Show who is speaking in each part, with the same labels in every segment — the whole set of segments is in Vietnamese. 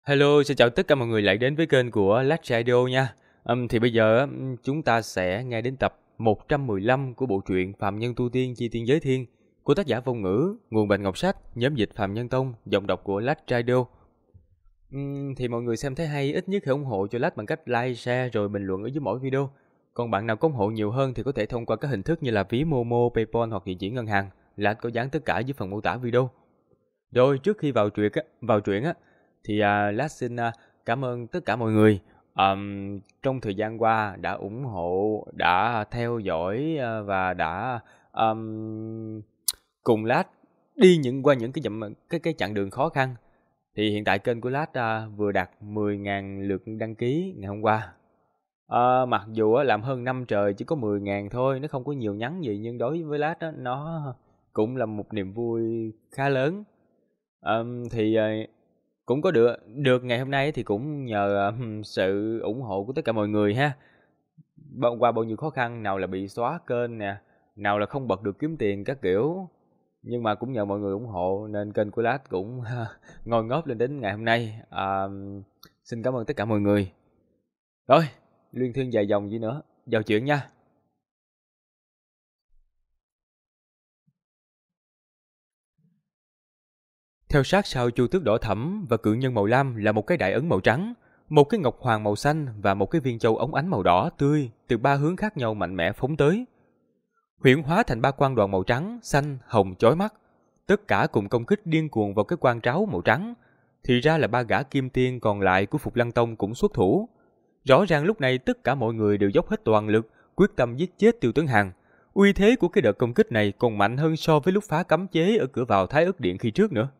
Speaker 1: Hello, xin chào tất cả mọi người lại đến với kênh của Lach Radio nha. Thì bây giờ chúng ta sẽ nghe đến tập 115 của bộ truyện Phạm Nhân Tu Tiên Chi Tiên Giới Thiên của tác giả Vong Ngữ, nguồn Bạch Ngọc Sách, nhóm dịch Phạm Nhân Tông, giọng đọc của Lach Radio. Thì mọi người xem thấy hay ít nhất hãy ủng hộ cho Lach bằng cách like, share rồi bình luận ở dưới mỗi video. Còn bạn nào có ủng hộ nhiều hơn thì có thể thông qua các hình thức như là ví Momo, PayPal hoặc địa chỉ ngân hàng. Lach có dán tất cả dưới phần mô tả video. Rồi trước khi vào truyện thì Lát xin cảm ơn tất cả mọi người trong thời gian qua đã ủng hộ, đã theo dõi và đã cùng Lát đi qua những cái chặng đường khó khăn. Thì hiện tại kênh của Lát vừa đạt 10.000 lượt đăng ký ngày hôm qua. Mặc dù làm hơn năm trời chỉ có 10.000 thôi, nó không có nhiều nhắn gì, nhưng đối với Lát nó cũng là một niềm vui khá lớn. Thì cũng có được ngày hôm nay thì cũng nhờ sự ủng hộ của tất cả mọi người ha. Qua bao nhiêu khó khăn, nào là bị xóa kênh nè, nào là không bật được kiếm tiền các kiểu, nhưng mà cũng nhờ mọi người ủng hộ nên kênh của Lát cũng ngoi ngóp lên đến ngày hôm nay. Xin cảm ơn tất cả mọi người. Rồi, luyên thuyên dài dòng gì nữa, vào chuyện nha. Theo sát sau chu tước đỏ thẫm và cự nhân màu lam là một cái đại ấn màu trắng, một cái ngọc hoàng màu xanh và một cái viên châu óng ánh màu đỏ tươi từ ba hướng khác nhau mạnh mẽ phóng tới. Huyễn hóa thành ba quang đoàn màu trắng, xanh, hồng chói mắt, tất cả cùng công kích điên cuồng vào cái quang tráo màu trắng. Thì ra là ba gã kim tiên còn lại của Phục Lăng Tông cũng xuất thủ. Rõ ràng lúc này tất cả mọi người đều dốc hết toàn lực, quyết tâm giết chết Tiêu Tuấn Hằng. Uy thế của cái đợt công kích này còn mạnh hơn so với lúc phá cấm chế ở cửa vào Thái Ức Điện khi trước nữa.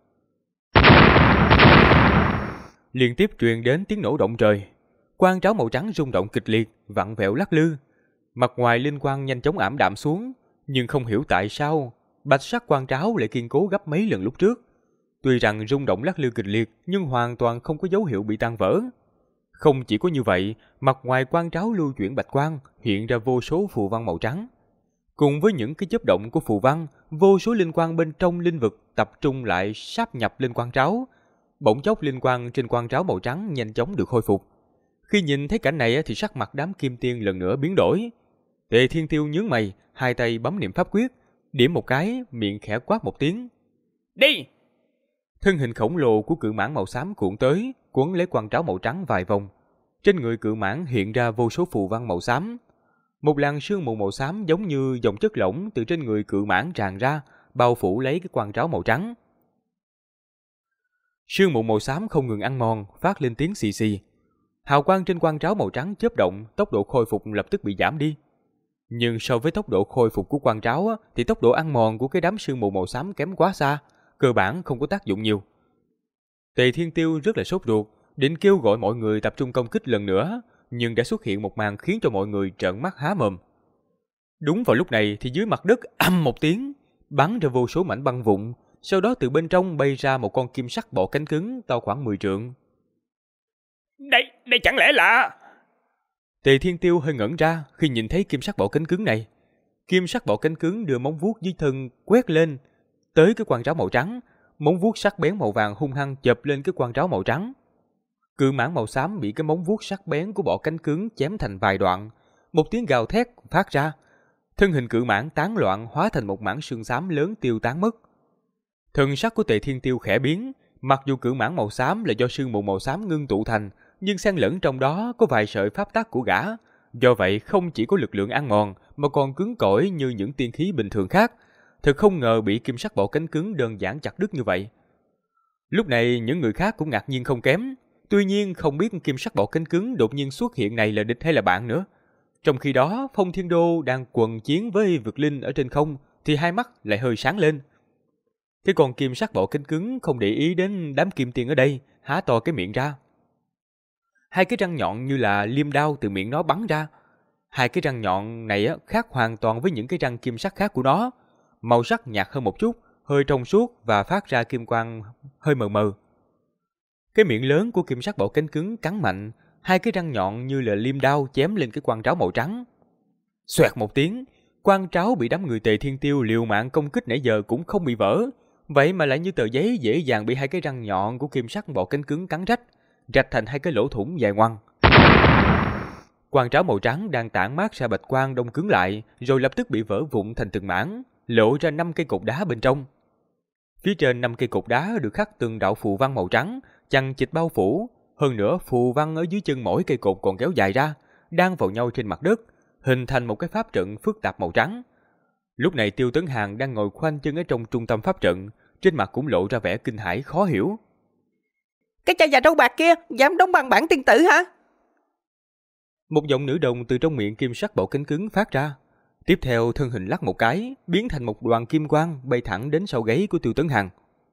Speaker 1: Liên tiếp truyền đến tiếng nổ động trời, quang tráo màu trắng rung động kịch liệt, vặn vẹo lắc lư. Mặt ngoài linh quang nhanh chóng ảm đạm xuống, nhưng không hiểu tại sao bạch sắc quang tráo lại kiên cố gấp mấy lần lúc trước. Tuy rằng rung động lắc lư kịch liệt, nhưng hoàn toàn không có dấu hiệu bị tan vỡ. Không chỉ có như vậy, mặt ngoài quang tráo lưu chuyển bạch quang, hiện ra vô số phù văn màu trắng. Cùng với những cái chớp động của phù văn, vô số linh quang bên trong linh vực tập trung lại sáp nhập lên quang tráo. Bỗng chốc linh quang trên quang tráo màu trắng nhanh chóng được khôi phục. Khi nhìn thấy cảnh này thì sắc mặt đám kim tiên lần nữa biến đổi. Tề Thiên Tiêu nhướng mày, hai tay bấm niệm pháp quyết, điểm một cái, miệng khẽ quát một tiếng. Đi! Thân hình khổng lồ của cự mãng màu xám cuộn tới, quấn lấy quang tráo màu trắng vài vòng. Trên người cự mãng hiện ra vô số phù văn màu xám. Một làn sương mù màu xám giống như dòng chất lỏng từ trên người cự mãng tràn ra, bao phủ lấy cái quang tráo màu trắng. Sương mù màu xám không ngừng ăn mòn, phát lên tiếng xì xì. Hào quang trên quang tráo màu trắng chớp động, tốc độ khôi phục lập tức bị giảm đi. Nhưng so với tốc độ khôi phục của quang tráo thì tốc độ ăn mòn của cái đám sương mù màu xám kém quá xa, cơ bản không có tác dụng nhiều. Tề Thiên Tiêu rất là sốt ruột, định kêu gọi mọi người tập trung công kích lần nữa, nhưng đã xuất hiện một màn khiến cho mọi người trợn mắt há mồm. Đúng vào lúc này thì dưới mặt đất ầm một tiếng, bắn ra vô số mảnh băng vụn. Sau đó từ bên trong bay ra một con kim sắc bọ cánh cứng to khoảng 10 trượng. Đây chẳng lẽ là... Tề Thiên Tiêu hơi ngẩn ra khi nhìn thấy kim sắc bọ cánh cứng này. Kim sắc bọ cánh cứng đưa móng vuốt dưới thân quét lên, tới cái quang tráo màu trắng. Móng vuốt sắc bén màu vàng hung hăng chộp lên cái quang tráo màu trắng. Cự mãng màu xám bị cái móng vuốt sắc bén của bọ cánh cứng chém thành vài đoạn. Một tiếng gào thét phát ra. Thân hình cự mãng tán loạn hóa thành một mảng sương xám lớn tiêu tán mất. Thần sắc của Tề Thiên Tiêu khẽ biến, mặc dù cự mãng màu xám là do sương mù màu xám ngưng tụ thành, nhưng xen lẫn trong đó có vài sợi pháp tắc của gã. Do vậy không chỉ có lực lượng ăn mòn mà còn cứng cỏi như những tiên khí bình thường khác. Thật không ngờ bị kim sắc bọ cánh cứng đơn giản chặt đứt như vậy. Lúc này những người khác cũng ngạc nhiên không kém. Tuy nhiên không biết kim sắc bọ cánh cứng đột nhiên xuất hiện này là địch hay là bạn nữa. Trong khi đó Phong Thiên Đô đang quần chiến với vực linh ở trên không thì hai mắt lại hơi sáng lên. Cái con kim sắc bọ cánh cứng không để ý đến đám kim tiên ở đây, há to cái miệng ra. Hai cái răng nhọn như là liêm đao từ miệng nó bắn ra. Hai cái răng nhọn này khác hoàn toàn với những cái răng kim sắc khác của nó. Màu sắc nhạt hơn một chút, hơi trong suốt và phát ra kim quang hơi mờ mờ. Cái miệng lớn của kim sắc bọ cánh cứng cắn mạnh, hai cái răng nhọn như là liêm đao chém lên cái quang tráo màu trắng. Xoẹt một tiếng, quang tráo bị đám người Tề Thiên Tiêu liều mạng công kích nãy giờ cũng không bị vỡ. Vậy mà lại như tờ giấy dễ dàng bị hai cái răng nhọn của kim sắc bọ cánh cứng cắn rách. rạch thành hai cái lỗ thủng dài ngoằng. Quang tráo màu trắng đang tản mát ra bạch quang đông cứng lại, rồi lập tức bị vỡ vụn thành từng mảng, lộ ra 5 cây cột đá bên trong. Phía trên 5 cây cột đá được khắc từng đạo phù văn màu trắng, chằng chịt bao phủ. Hơn nữa, phù văn ở dưới chân mỗi cây cột còn kéo dài ra, đan vào nhau trên mặt đất, hình thành một cái pháp trận phức tạp màu trắng. Lúc này Tiêu Tấn Hàn đang ngồi khoanh chân ở trong trung tâm pháp trận, trên mặt cũng lộ ra vẻ kinh hãi khó hiểu.
Speaker 2: Cái cha già râu bạc kia dám đóng băng bản tiên tử hả?
Speaker 1: Một giọng nữ đồng từ trong miệng kim sắc bộ cánh cứng phát ra. Tiếp theo thân hình lắc một cái, biến thành một đoàn kim quang bay thẳng đến sau gáy của Tiêu Tấn Hàn.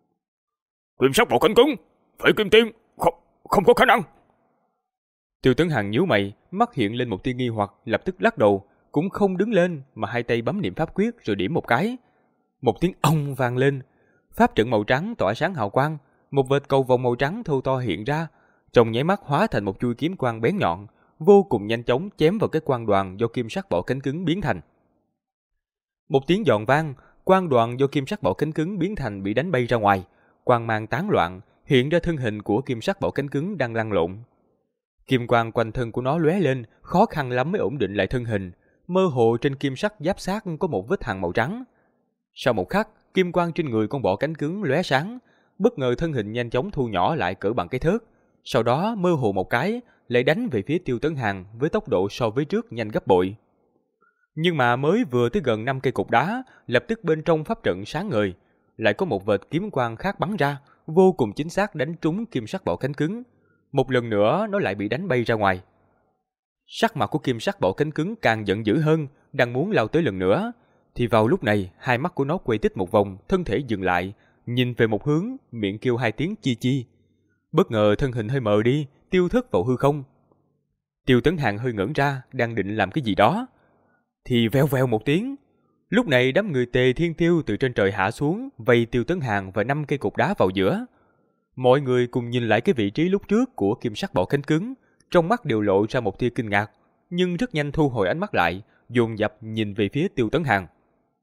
Speaker 3: Kim sắc bộ cánh cứng, phải kim tiên, không có khả năng.
Speaker 1: Tiêu Tấn Hàn nhíu mày, mắt hiện lên một tia nghi hoặc, lập tức lắc đầu, cũng không đứng lên mà hai tay bấm niệm pháp quyết rồi điểm một cái. Một tiếng ong vang lên, pháp trận màu trắng tỏa sáng hào quang, một vệt cầu vồng màu trắng thô to hiện ra, trong nháy mắt hóa thành một chuôi kiếm quang bén nhọn, vô cùng nhanh chóng chém vào cái quang đoàn do kim sắc bộ cánh cứng biến thành. Một tiếng giòn vang, quang đoàn do kim sắc bộ cánh cứng biến thành bị đánh bay ra ngoài, quang mang tán loạn, hiện ra thân hình của kim sắc bộ cánh cứng đang lăn lộn. Kim quang quanh thân của nó lóe lên, khó khăn lắm mới ổn định lại thân hình, mơ hồ trên kim sắc giáp xác có một vết hằn màu trắng. Sau một khắc, kim quang trên người con bọ cánh cứng lóe sáng, bất ngờ thân hình nhanh chóng thu nhỏ lại cỡ bằng cái thớt, sau đó mơ hồ một cái, lại đánh về phía Tiêu Tấn Hàn với tốc độ so với trước nhanh gấp bội. Nhưng mà mới vừa tới gần 5 cây cột đá, lập tức bên trong pháp trận sáng ngời, lại có một vệt kiếm quang khác bắn ra, vô cùng chính xác đánh trúng kim sắc bọ cánh cứng. Một lần nữa nó lại bị đánh bay ra ngoài. Sắc mặt của kim sắc bọ cánh cứng càng giận dữ hơn, đang muốn lao tới lần nữa, thì vào lúc này hai mắt của nó quay tít một vòng, thân thể dừng lại, nhìn về một hướng, miệng kêu hai tiếng chi chi. Bất ngờ thân hình hơi mờ đi, tiêu thất vào hư không. Tiêu Tấn Hàn hơi ngẩn ra, đang định làm cái gì đó, thì veo veo một tiếng. Lúc này đám người Tề Thiên Tiêu từ trên trời hạ xuống, vây Tiêu Tấn Hàn và 5 cây cột đá vào giữa. Mọi người cùng nhìn lại cái vị trí lúc trước của kim sắc bọ cánh cứng, trong mắt đều lộ ra một tia kinh ngạc, nhưng rất nhanh thu hồi ánh mắt lại, dồn dập nhìn về phía Tiêu Tấn Hàn.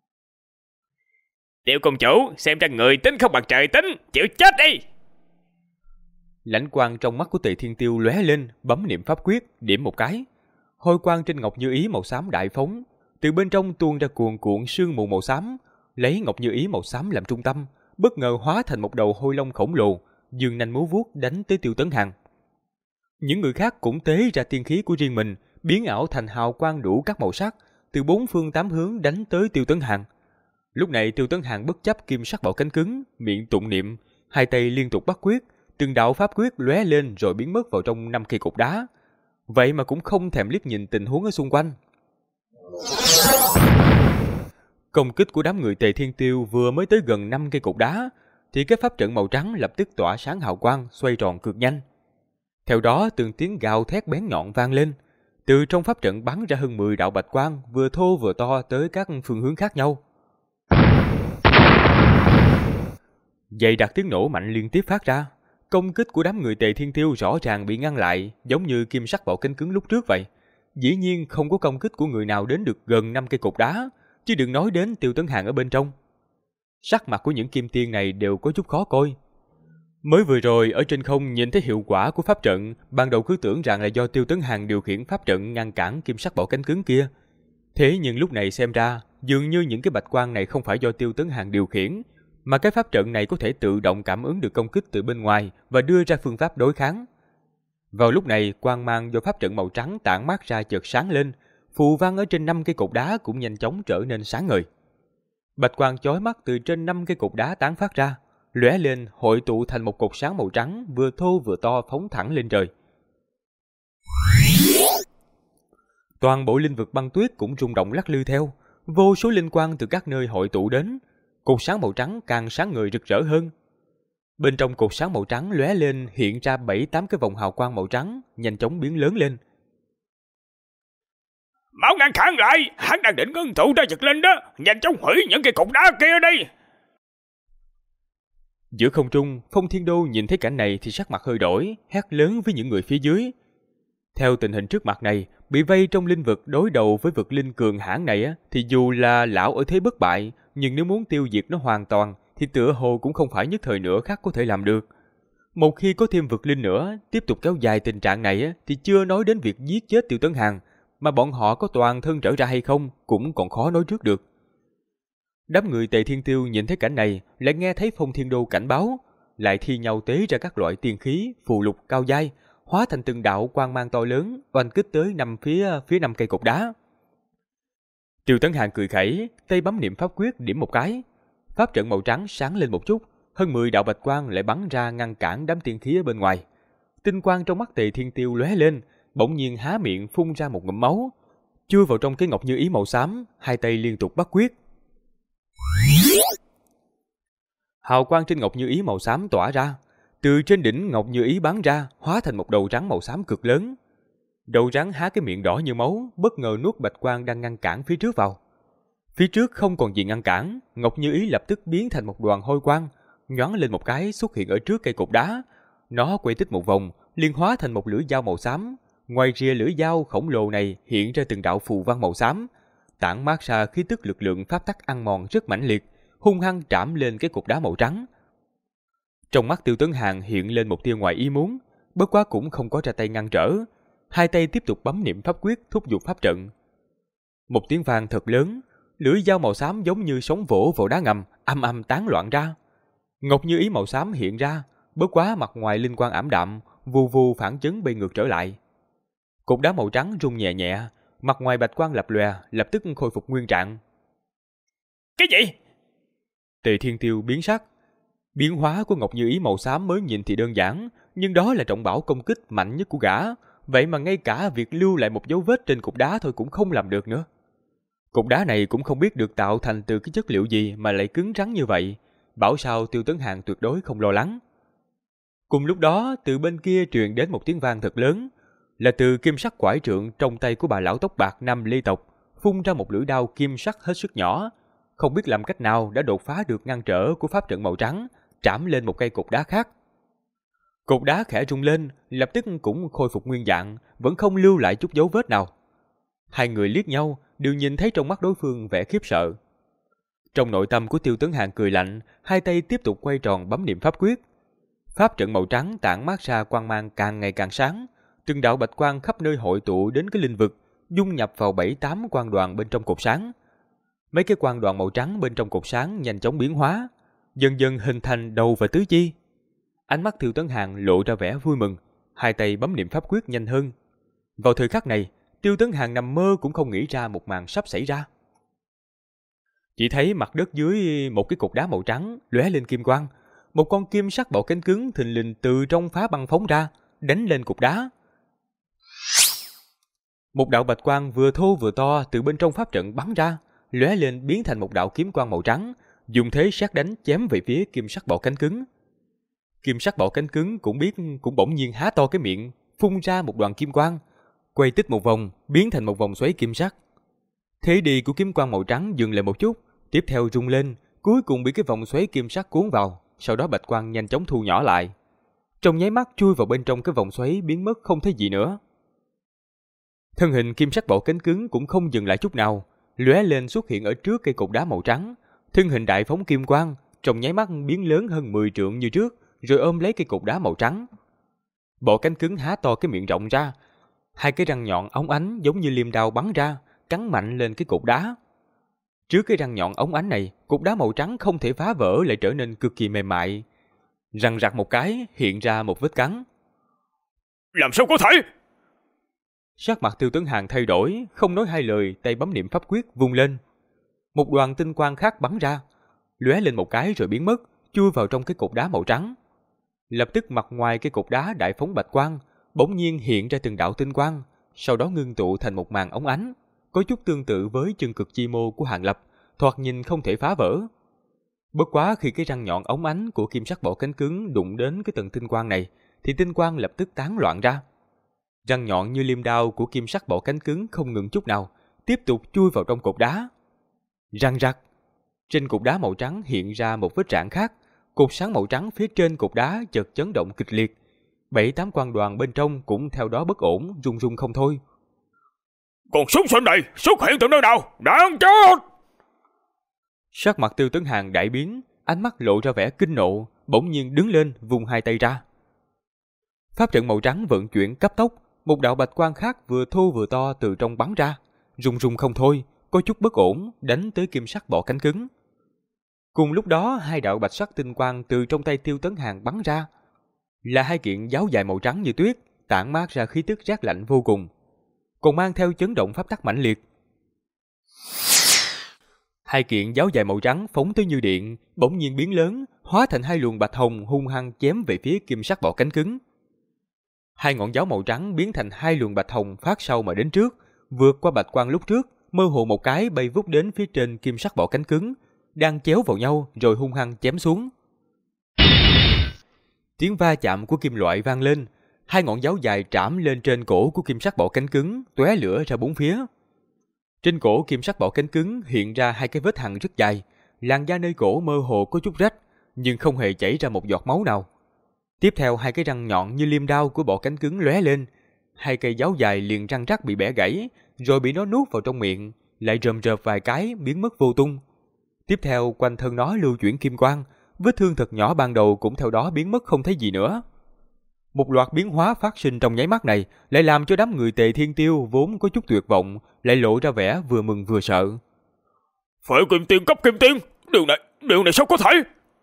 Speaker 3: Tiêu công chủ, xem ra người tính không bằng trời tính, chịu chết đi.
Speaker 1: Lãnh quang trong mắt của Tề Thiên Tiêu lóe lên, bấm niệm pháp quyết, điểm một cái. Hôi quang trên ngọc như ý màu xám đại phóng, từ bên trong tuôn ra cuồn cuộn sương mù màu xám, lấy ngọc như ý màu xám làm trung tâm, bất ngờ hóa thành một đầu hôi long khổng lồ, dương nanh múa vuốt đánh tới Tiêu Tấn Hàn. Những người khác cũng tế ra tiên khí của riêng mình, biến ảo thành hào quang đủ các màu sắc, từ 4 phương 8 hướng đánh tới Tiêu Tấn Hàn. Lúc này Tiêu Tấn Hàn bất chấp kim sắc bọ cánh cứng, miệng tụng niệm, hai tay liên tục bắt quyết, từng đạo pháp quyết lóe lên rồi biến mất vào trong 5 cây cột đá. Vậy mà cũng không thèm liếc nhìn tình huống ở xung quanh. Công kích của đám người Tề Thiên Tiêu vừa mới tới gần 5 cây cột đá, thì cái pháp trận màu trắng lập tức tỏa sáng hào quang, xoay tròn cực nhanh. Theo đó từng tiếng gào thét bén nhọn vang lên, từ trong pháp trận bắn ra hơn 10 đạo bạch quang, vừa thô vừa to tới các phương hướng khác nhau. Dày đặc tiếng nổ mạnh liên tiếp phát ra, công kích của đám người Tề Thiên Tiêu rõ ràng bị ngăn lại, giống như kim sắc bọ cánh cứng lúc trước vậy. Dĩ nhiên không có công kích của người nào đến được gần 5 cây cột đá, chứ đừng nói đến Tiêu Tấn Hàn ở bên trong. Sắc mặt của những kim tiên này đều có chút khó coi. Mới vừa rồi ở trên không nhìn thấy hiệu quả của pháp trận, ban đầu cứ tưởng rằng là do Tiêu Tấn Hàn điều khiển pháp trận ngăn cản kim sắc bọ cánh cứng kia. Thế nhưng lúc này xem ra, dường như những cái bạch quang này không phải do Tiêu Tấn Hàn điều khiển, mà cái pháp trận này có thể tự động cảm ứng được công kích từ bên ngoài và đưa ra phương pháp đối kháng. Vào lúc này, quang mang do pháp trận màu trắng tản mát ra chợt sáng lên, phù văn ở trên 5 cây cột đá cũng nhanh chóng trở nên sáng ngời. Bạch quang chói mắt từ trên 5 cây cột đá tán phát ra, lóe lên hội tụ thành một cột sáng màu trắng vừa thô vừa to phóng thẳng lên trời. Toàn bộ linh vực băng tuyết cũng rung động lắc lư theo, vô số linh quang từ các nơi hội tụ đến, cột sáng màu trắng càng sáng ngời rực rỡ hơn. Bên trong cột sáng màu trắng lóe lên hiện ra 7-8 cái vòng hào quang màu trắng, nhanh chóng biến lớn lên.
Speaker 3: Mau ngăn cản lại, hắn đang định ngưng tụ ra giật linh đó, nhanh chóng hủy những cây cột đá kia đi.
Speaker 1: Giữa không trung, Phong Thiên Đô nhìn thấy cảnh này thì sắc mặt hơi đổi, hét lớn với những người phía dưới. Theo tình hình trước mặt này, bị vây trong linh vực đối đầu với vực linh cường hãn này thì dù là lão ở thế bất bại, nhưng nếu muốn tiêu diệt nó hoàn toàn thì tựa hồ cũng không phải nhất thời nửa khắc có thể làm được. Một khi có thêm vực linh nữa, tiếp tục kéo dài tình trạng này thì chưa nói đến việc giết chết Tiêu Tấn Hàn, mà bọn họ có toàn thân trở ra hay không cũng còn khó nói trước được. Đám người Tề Thiên Tiêu nhìn thấy cảnh này, lại nghe thấy Phong Thiên Đô cảnh báo, lại thi nhau tế ra các loại tiên khí, phù lục cao giai, hóa thành từng đạo quang mang to lớn, oanh kích tới phía 5 cây cột đá. Tiêu Tấn Hàn cười khẩy, tay bấm niệm pháp quyết điểm một cái, pháp trận màu trắng sáng lên một chút, hơn 10 đạo bạch quang lại bắn ra ngăn cản đám tiên khí ở bên ngoài. Tinh quang trong mắt Tề Thiên Tiêu lóe lên, bỗng nhiên há miệng phun ra một ngụm máu, chui vào trong cái ngọc như ý màu xám, hai tay liên tục bắt quyết. Hào quang trên ngọc như ý màu xám tỏa ra, từ trên đỉnh ngọc như ý bắn ra, hóa thành một đầu rắn màu xám cực lớn. Đầu rắn há cái miệng đỏ như máu, bất ngờ nuốt bạch quang đang ngăn cản phía trước vào. Phía trước không còn gì ngăn cản, ngọc như ý lập tức biến thành một đoàn hôi quang, nhoáng lên một cái xuất hiện ở trước cây cột đá. Nó quay tích một vòng, liên hóa thành một lưỡi dao màu xám. Ngoài rìa lưỡi dao khổng lồ này hiện ra từng đạo phù văn màu xám, tản mát ra khí tức lực lượng pháp tắc ăn mòn rất mãnh liệt, hung hăng trảm lên cái cột đá màu trắng. Trong mắt Tiêu Tấn Hàn hiện lên một tia ngoài ý muốn, bất quá cũng không có ra tay ngăn trở, hai tay tiếp tục bấm niệm pháp quyết thúc giục pháp trận. Một tiếng vang thật lớn, lưỡi dao màu xám giống như sóng vỗ vào đá ngầm, âm âm tán loạn ra. Ngọc như ý màu xám hiện ra, bất quá mặt ngoài linh quang ảm đạm, vù vù phản chấn bay ngược trở lại. Cột đá màu trắng rung nhẹ nhẹ, mặt ngoài bạch quang lập lòe, lập tức khôi phục nguyên trạng.
Speaker 3: Cái gì?
Speaker 1: Tề Thiên Tiêu biến sắc. Biến hóa của ngọc như ý màu xám mới nhìn thì đơn giản, nhưng đó là trọng bảo công kích mạnh nhất của gã, vậy mà ngay cả việc lưu lại một dấu vết trên cục đá thôi cũng không làm được nữa. Cục đá này cũng không biết được tạo thành từ cái chất liệu gì mà lại cứng rắn như vậy, bảo sao Tiêu Tấn Hàn tuyệt đối không lo lắng. Cùng lúc đó, từ bên kia truyền đến một tiếng vang thật lớn, là từ kim sắc quải trượng trong tay của bà lão tóc bạc Nam Lê tộc, phun ra một lưỡi đao kim sắc hết sức nhỏ, không biết làm cách nào đã đột phá được ngăn trở của pháp trận màu trắng, trảm lên một cây cột đá khác. Cột đá khẽ rung lên, lập tức cũng khôi phục nguyên dạng, vẫn không lưu lại chút dấu vết nào. Hai người liếc nhau, đều nhìn thấy trong mắt đối phương vẻ khiếp sợ. Trong nội tâm của Tiêu Tấn Hàn cười lạnh, hai tay tiếp tục quay tròn bấm niệm pháp quyết. Pháp trận màu trắng tản mát ra quang mang càng ngày càng sáng, từng đạo bạch quang khắp nơi hội tụ đến cái linh vực, dung nhập vào 7-8 quang đoàn bên trong cột sáng. Mấy cái quang đoàn màu trắng bên trong cột sáng nhanh chóng biến hóa, dần dần hình thành đầu và tứ chi. Ánh mắt Tiêu Tấn Hàn lộ ra vẻ vui mừng, hai tay bấm niệm pháp quyết nhanh hơn. Vào thời khắc này, Tiêu Tấn Hàn nằm mơ cũng không nghĩ ra một màn sắp xảy ra. Chỉ thấy mặt đất dưới một cái cột đá màu trắng lóe lên kim quang, một con kim sắc bọ cánh cứng thình lình từ trong phá băng phóng ra, đánh lên cột đá. Một đạo bạch quang vừa thô vừa to từ bên trong pháp trận bắn ra, lóe lên biến thành một đạo kiếm quang màu trắng, dùng thế sát đánh chém về phía kim sắc bọ cánh cứng. Kim sắc bọ cánh cứng cũng bỗng nhiên há to cái miệng, phun ra một đoàn kim quang, quay tích một vòng, biến thành một vòng xoáy kim sắc. Thế đi của kiếm quang màu trắng dừng lại một chút, tiếp theo rung lên, cuối cùng bị cái vòng xoáy kim sắc cuốn vào, sau đó bạch quang nhanh chóng thu nhỏ lại. Trong nháy mắt chui vào bên trong cái vòng xoáy biến mất không thấy gì nữa. Thân hình kim sắc bọ cánh cứng cũng không dừng lại chút nào, lóe lên xuất hiện ở trước cây cột đá màu trắng, thân hình đại phóng kim quang, trong nháy mắt biến lớn hơn 10 trượng như trước, rồi ôm lấy cây cột đá màu trắng. Bọ cánh cứng há to cái miệng rộng ra, hai cái răng nhọn óng ánh giống như liềm đao bắn ra, cắn mạnh lên cái cột đá. Trước cái răng nhọn óng ánh này, cột đá màu trắng không thể phá vỡ lại trở nên cực kỳ mềm mại. Răng rạc một cái, hiện ra một vết cắn.
Speaker 3: Làm sao có thể?
Speaker 1: Sắc mặt Tiêu Tấn Hàn thay đổi, không nói hai lời, tay bấm niệm pháp quyết vung lên. Một đoàn tinh quang khác bắn ra, lóe lên một cái rồi biến mất, chui vào trong cái cột đá màu trắng. Lập tức mặt ngoài cái cột đá đại phóng bạch quang, bỗng nhiên hiện ra từng đạo tinh quang, sau đó ngưng tụ thành một màn óng ánh, có chút tương tự với chân cực chi mô của Hàn Lập, thoạt nhìn không thể phá vỡ. Bất quá khi cái răng nhọn óng ánh của kim sắc bọ cánh cứng đụng đến cái tầng tinh quang này, thì tinh quang lập tức tán loạn ra. Răng nhọn như liềm đao của kim sắc bọ cánh cứng không ngừng chút nào, tiếp tục chui vào trong cột đá. Răng rắc, trên cột đá màu trắng hiện ra một vết rạn khác, cột sáng màu trắng phía trên cột đá chợt chấn động kịch liệt, 7-8 quang đoàn bên trong cũng theo đó bất ổn, rung rung không thôi.
Speaker 3: Còn súc sinh này xuất hiện từ nơi nào? Đáng chết!
Speaker 1: Sắc mặt Tiêu Tấn Hàn đại biến, ánh mắt lộ ra vẻ kinh nộ, bỗng nhiên đứng lên, vung hai tay ra. Pháp trận màu trắng vận chuyển cấp tốc, một đạo bạch quang khác vừa thô vừa to từ trong bắn ra, rung rung không thôi, có chút bất ổn, đánh tới kim sắc bọ cánh cứng. Cùng lúc đó, hai đạo bạch sắc tinh quang từ trong tay Tiêu Tấn Hàn bắn ra, là hai kiện giáo dài màu trắng như tuyết, tản mát ra khí tức rét lạnh vô cùng, còn mang theo chấn động pháp tắc mãnh liệt. Hai kiện giáo dài màu trắng phóng tới như điện, bỗng nhiên biến lớn, hóa thành hai luồng bạch hồng hung hăng chém về phía kim sắc bọ cánh cứng. Hai ngọn giáo màu trắng biến thành hai luồng bạch hồng phát sau mà đến trước, vượt qua bạch quang lúc trước, mơ hồ một cái bay vút đến phía trên kim sắc bọ cánh cứng, đang chéo vào nhau rồi hung hăng chém xuống. Tiếng va chạm của kim loại vang lên, hai ngọn giáo dài trảm lên trên cổ của kim sắc bọ cánh cứng, tóe lửa ra bốn phía. Trên cổ kim sắc bọ cánh cứng hiện ra hai cái vết hằn rất dài, làn da nơi cổ mơ hồ có chút rách, nhưng không hề chảy ra một giọt máu nào. Tiếp theo hai cái răng nhọn như liêm đao của bọ cánh cứng lóe lên, hai cây giáo dài liền răng rắc bị bẻ gãy, rồi bị nó nuốt vào trong miệng, lại rầm rợp vài cái biến mất vô tung. Tiếp theo quanh thân nó lưu chuyển kim quang, vết thương thật nhỏ ban đầu cũng theo đó biến mất không thấy gì nữa. Một loạt biến hóa phát sinh trong nháy mắt này lại làm cho đám người Tề Thiên Tiêu vốn có chút tuyệt vọng lại lộ ra vẻ vừa mừng vừa sợ.
Speaker 3: Phải kim tiên cấp kim tiên, điều này sao có thể?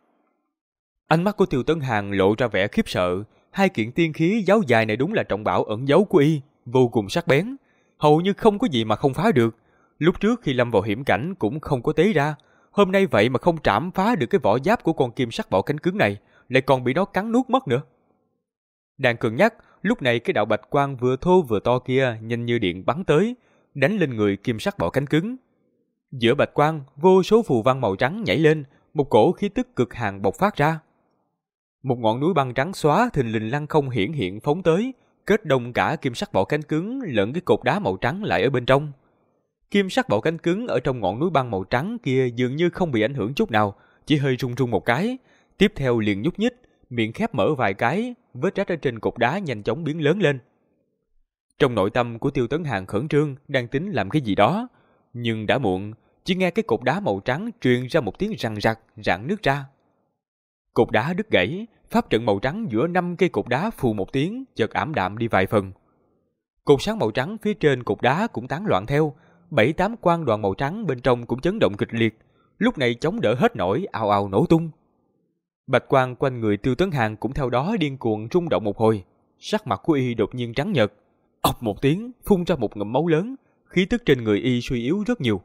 Speaker 1: Ánh mắt của Tiêu Tấn Hàn lộ ra vẻ khiếp sợ. Hai kiện tiên khí giáo dài này đúng là trọng bảo ẩn giấu của y, vô cùng sắc bén, hầu như không có gì mà không phá được. Lúc trước khi lâm vào hiểm cảnh cũng không có tế ra, hôm nay vậy mà không trảm phá được cái vỏ giáp của con kim sắc bọ cánh cứng này, lại còn bị nó cắn nuốt mất nữa. Đang cân nhắc, lúc này cái đạo bạch quang vừa thô vừa to kia nhanh như điện bắn tới, đánh lên người kim sắc bọ cánh cứng. Giữa bạch quang, vô số phù văn màu trắng nhảy lên, một cổ khí tức cực hàn bộc phát ra. Một ngọn núi băng trắng xóa thình lình lăng không hiển hiện phóng tới, kết đông cả kim sắc bọ cánh cứng lẫn cái cột đá màu trắng lại ở bên trong. Kim sắc bọ cánh cứng ở trong ngọn núi băng màu trắng kia dường như không bị ảnh hưởng chút nào, chỉ hơi rung rung một cái, tiếp theo liền nhúc nhích, miệng khép mở vài cái, vết rách ở trên cột đá nhanh chóng biến lớn lên. Trong nội tâm của Tiêu Tấn Hàn khẩn trương, đang tính làm cái gì đó, nhưng đã muộn, chỉ nghe cái cột đá màu trắng truyền ra một tiếng răng rặc, rạn nứt ra. Cột đá đứt gãy, pháp trận màu trắng giữa 5 cây cột đá phù một tiếng, chợt ảm đạm đi vài phần. Cột sáng màu trắng phía trên cột đá cũng tán loạn theo, 7-8 quang đoàn màu trắng bên trong cũng chấn động kịch liệt, lúc này chống đỡ hết nổi, ào ào nổ tung. Bạch quang quanh người Tiêu Tấn Hàn cũng theo đó điên cuồng rung động một hồi, sắc mặt của y đột nhiên trắng nhợt, ọc một tiếng phun ra một ngụm máu lớn, khí tức trên người y suy yếu rất nhiều.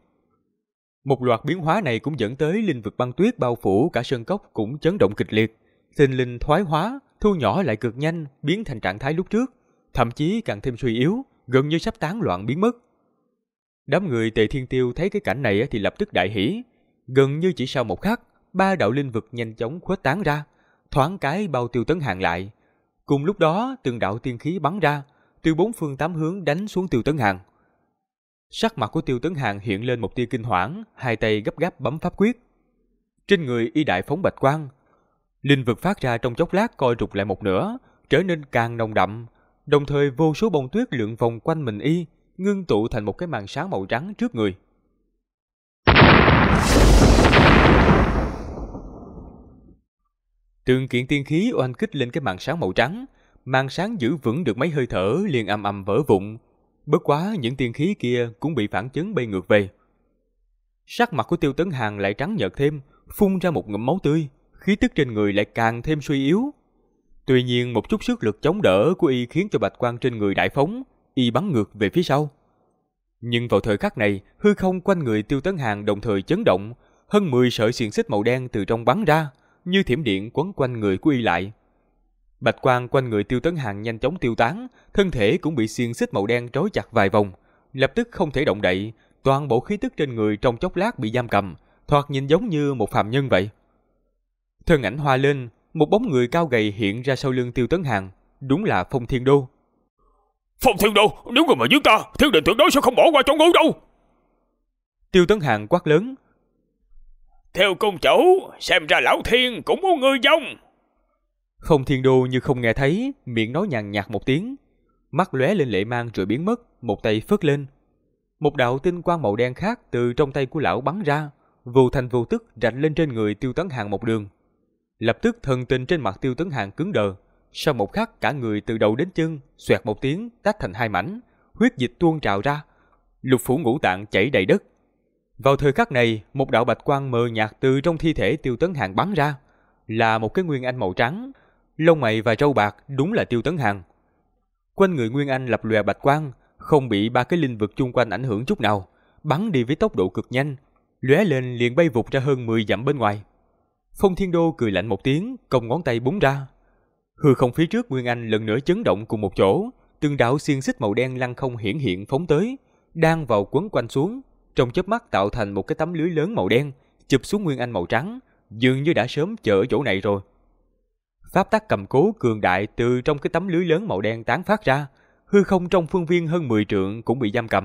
Speaker 1: Một loạt biến hóa này cũng dẫn tới linh vực băng tuyết bao phủ cả sơn cốc cũng chấn động kịch liệt, thình lình thoái hóa, thu nhỏ lại cực nhanh, biến thành trạng thái lúc trước, thậm chí càng thêm suy yếu, gần như sắp tán loạn biến mất. Đám người Tề Thiên Tiêu thấy cái cảnh này thì lập tức đại hỉ, gần như chỉ sau một khắc, 3 đạo linh vực nhanh chóng khuếch tán ra, thoáng cái bao Tiêu Tấn Hàn lại. Cùng lúc đó, từng đạo tiên khí bắn ra, từ 4 phương 8 hướng đánh xuống Tiêu Tấn Hàn. Sắc mặt của Tiêu Tấn Hàn hiện lên một tia kinh hoảng, hai tay gấp gáp bấm pháp quyết. Trên người y đại phóng bạch quang, linh vực phát ra trong chốc lát co rụt lại một nửa, trở nên càng nồng đậm, đồng thời vô số bông tuyết lượn vòng quanh mình y, ngưng tụ thành một cái màn sáng màu trắng trước người. Từng kiện tiên khí oanh kích lên cái màn sáng màu trắng, màn sáng giữ vững được mấy hơi thở liền ầm ầm vỡ vụn. Bất quá những tiên khí kia cũng bị phản chấn bay ngược về. Sắc mặt của Tiêu Tấn Hàn lại trắng nhợt thêm, phun ra một ngụm máu tươi, khí tức trên người lại càng thêm suy yếu. Tuy nhiên một chút sức lực chống đỡ của y khiến cho bạch quang trên người đại phóng, y bắn ngược về phía sau. Nhưng vào thời khắc này, hư không quanh người Tiêu Tấn Hàn đồng thời chấn động, hơn 10 sợi xiềng xích màu đen từ trong bắn ra, như thiểm điện quấn quanh người của y lại. Bạch quang quanh người Tiêu Tấn Hàn nhanh chóng tiêu tán, thân thể cũng bị xiềng xích màu đen trói chặt vài vòng, lập tức không thể động đậy, toàn bộ khí tức trên người trong chốc lát bị giam cầm, thoạt nhìn giống như một phàm nhân vậy. Thân ảnh hoa lên, một bóng người cao gầy hiện ra sau lưng Tiêu Tấn Hàn, đúng là Phong Thiên Đô.
Speaker 3: Phong Thiên Đô, nếu người mà giết ta, Thiên Đình tuyệt đối sẽ không bỏ qua cho ngươi đâu.
Speaker 1: Tiêu Tấn Hàn quát lớn.
Speaker 3: Theo công chủ, xem ra lão Thiên cũng muốn ngươi giống.
Speaker 1: Phong Thiên Đô như không nghe thấy, miệng nói nhàn nhạt một tiếng, mắt lóe lên lệ mang rồi biến mất, một tay phất lên. Một đạo tinh quang màu đen khác từ trong tay của lão bắn ra, vô thành vô tức rạch lên trên người Tiêu Tấn Hàn một đường. Lập tức thần tình trên mặt Tiêu Tấn Hàn cứng đờ, sau một khắc cả người từ đầu đến chân xoẹt một tiếng tách thành hai mảnh, huyết dịch tuôn trào ra, lục phủ ngũ tạng chảy đầy đất. Vào thời khắc này, một đạo bạch quang mờ nhạt từ trong thi thể Tiêu Tấn Hàn bắn ra, là một cái nguyên anh màu trắng, lông mày và râu bạc, đúng là Tiêu Tấn Hàn. Quanh người nguyên anh lập lòe bạch quang, không bị ba cái linh vực chung quanh ảnh hưởng chút nào, bắn đi với tốc độ cực nhanh, lóe lên liền bay vụt ra hơn 10 dặm bên ngoài. Phong Thiên Đô cười lạnh một tiếng, cong ngón tay búng ra. Hư không phía trước nguyên anh lần nữa chấn động cùng một chỗ, từng đạo xiềng xích màu đen lăng không hiển hiện phóng tới, đang vào quấn quanh xuống, trong chớp mắt tạo thành một cái tấm lưới lớn màu đen, chụp xuống nguyên anh màu trắng, dường như đã sớm chờ ở chỗ này rồi. Pháp tắc cầm cố cường đại từ trong cái tấm lưới lớn màu đen tán phát ra, hư không trong phương viên hơn 10 trượng cũng bị giam cầm.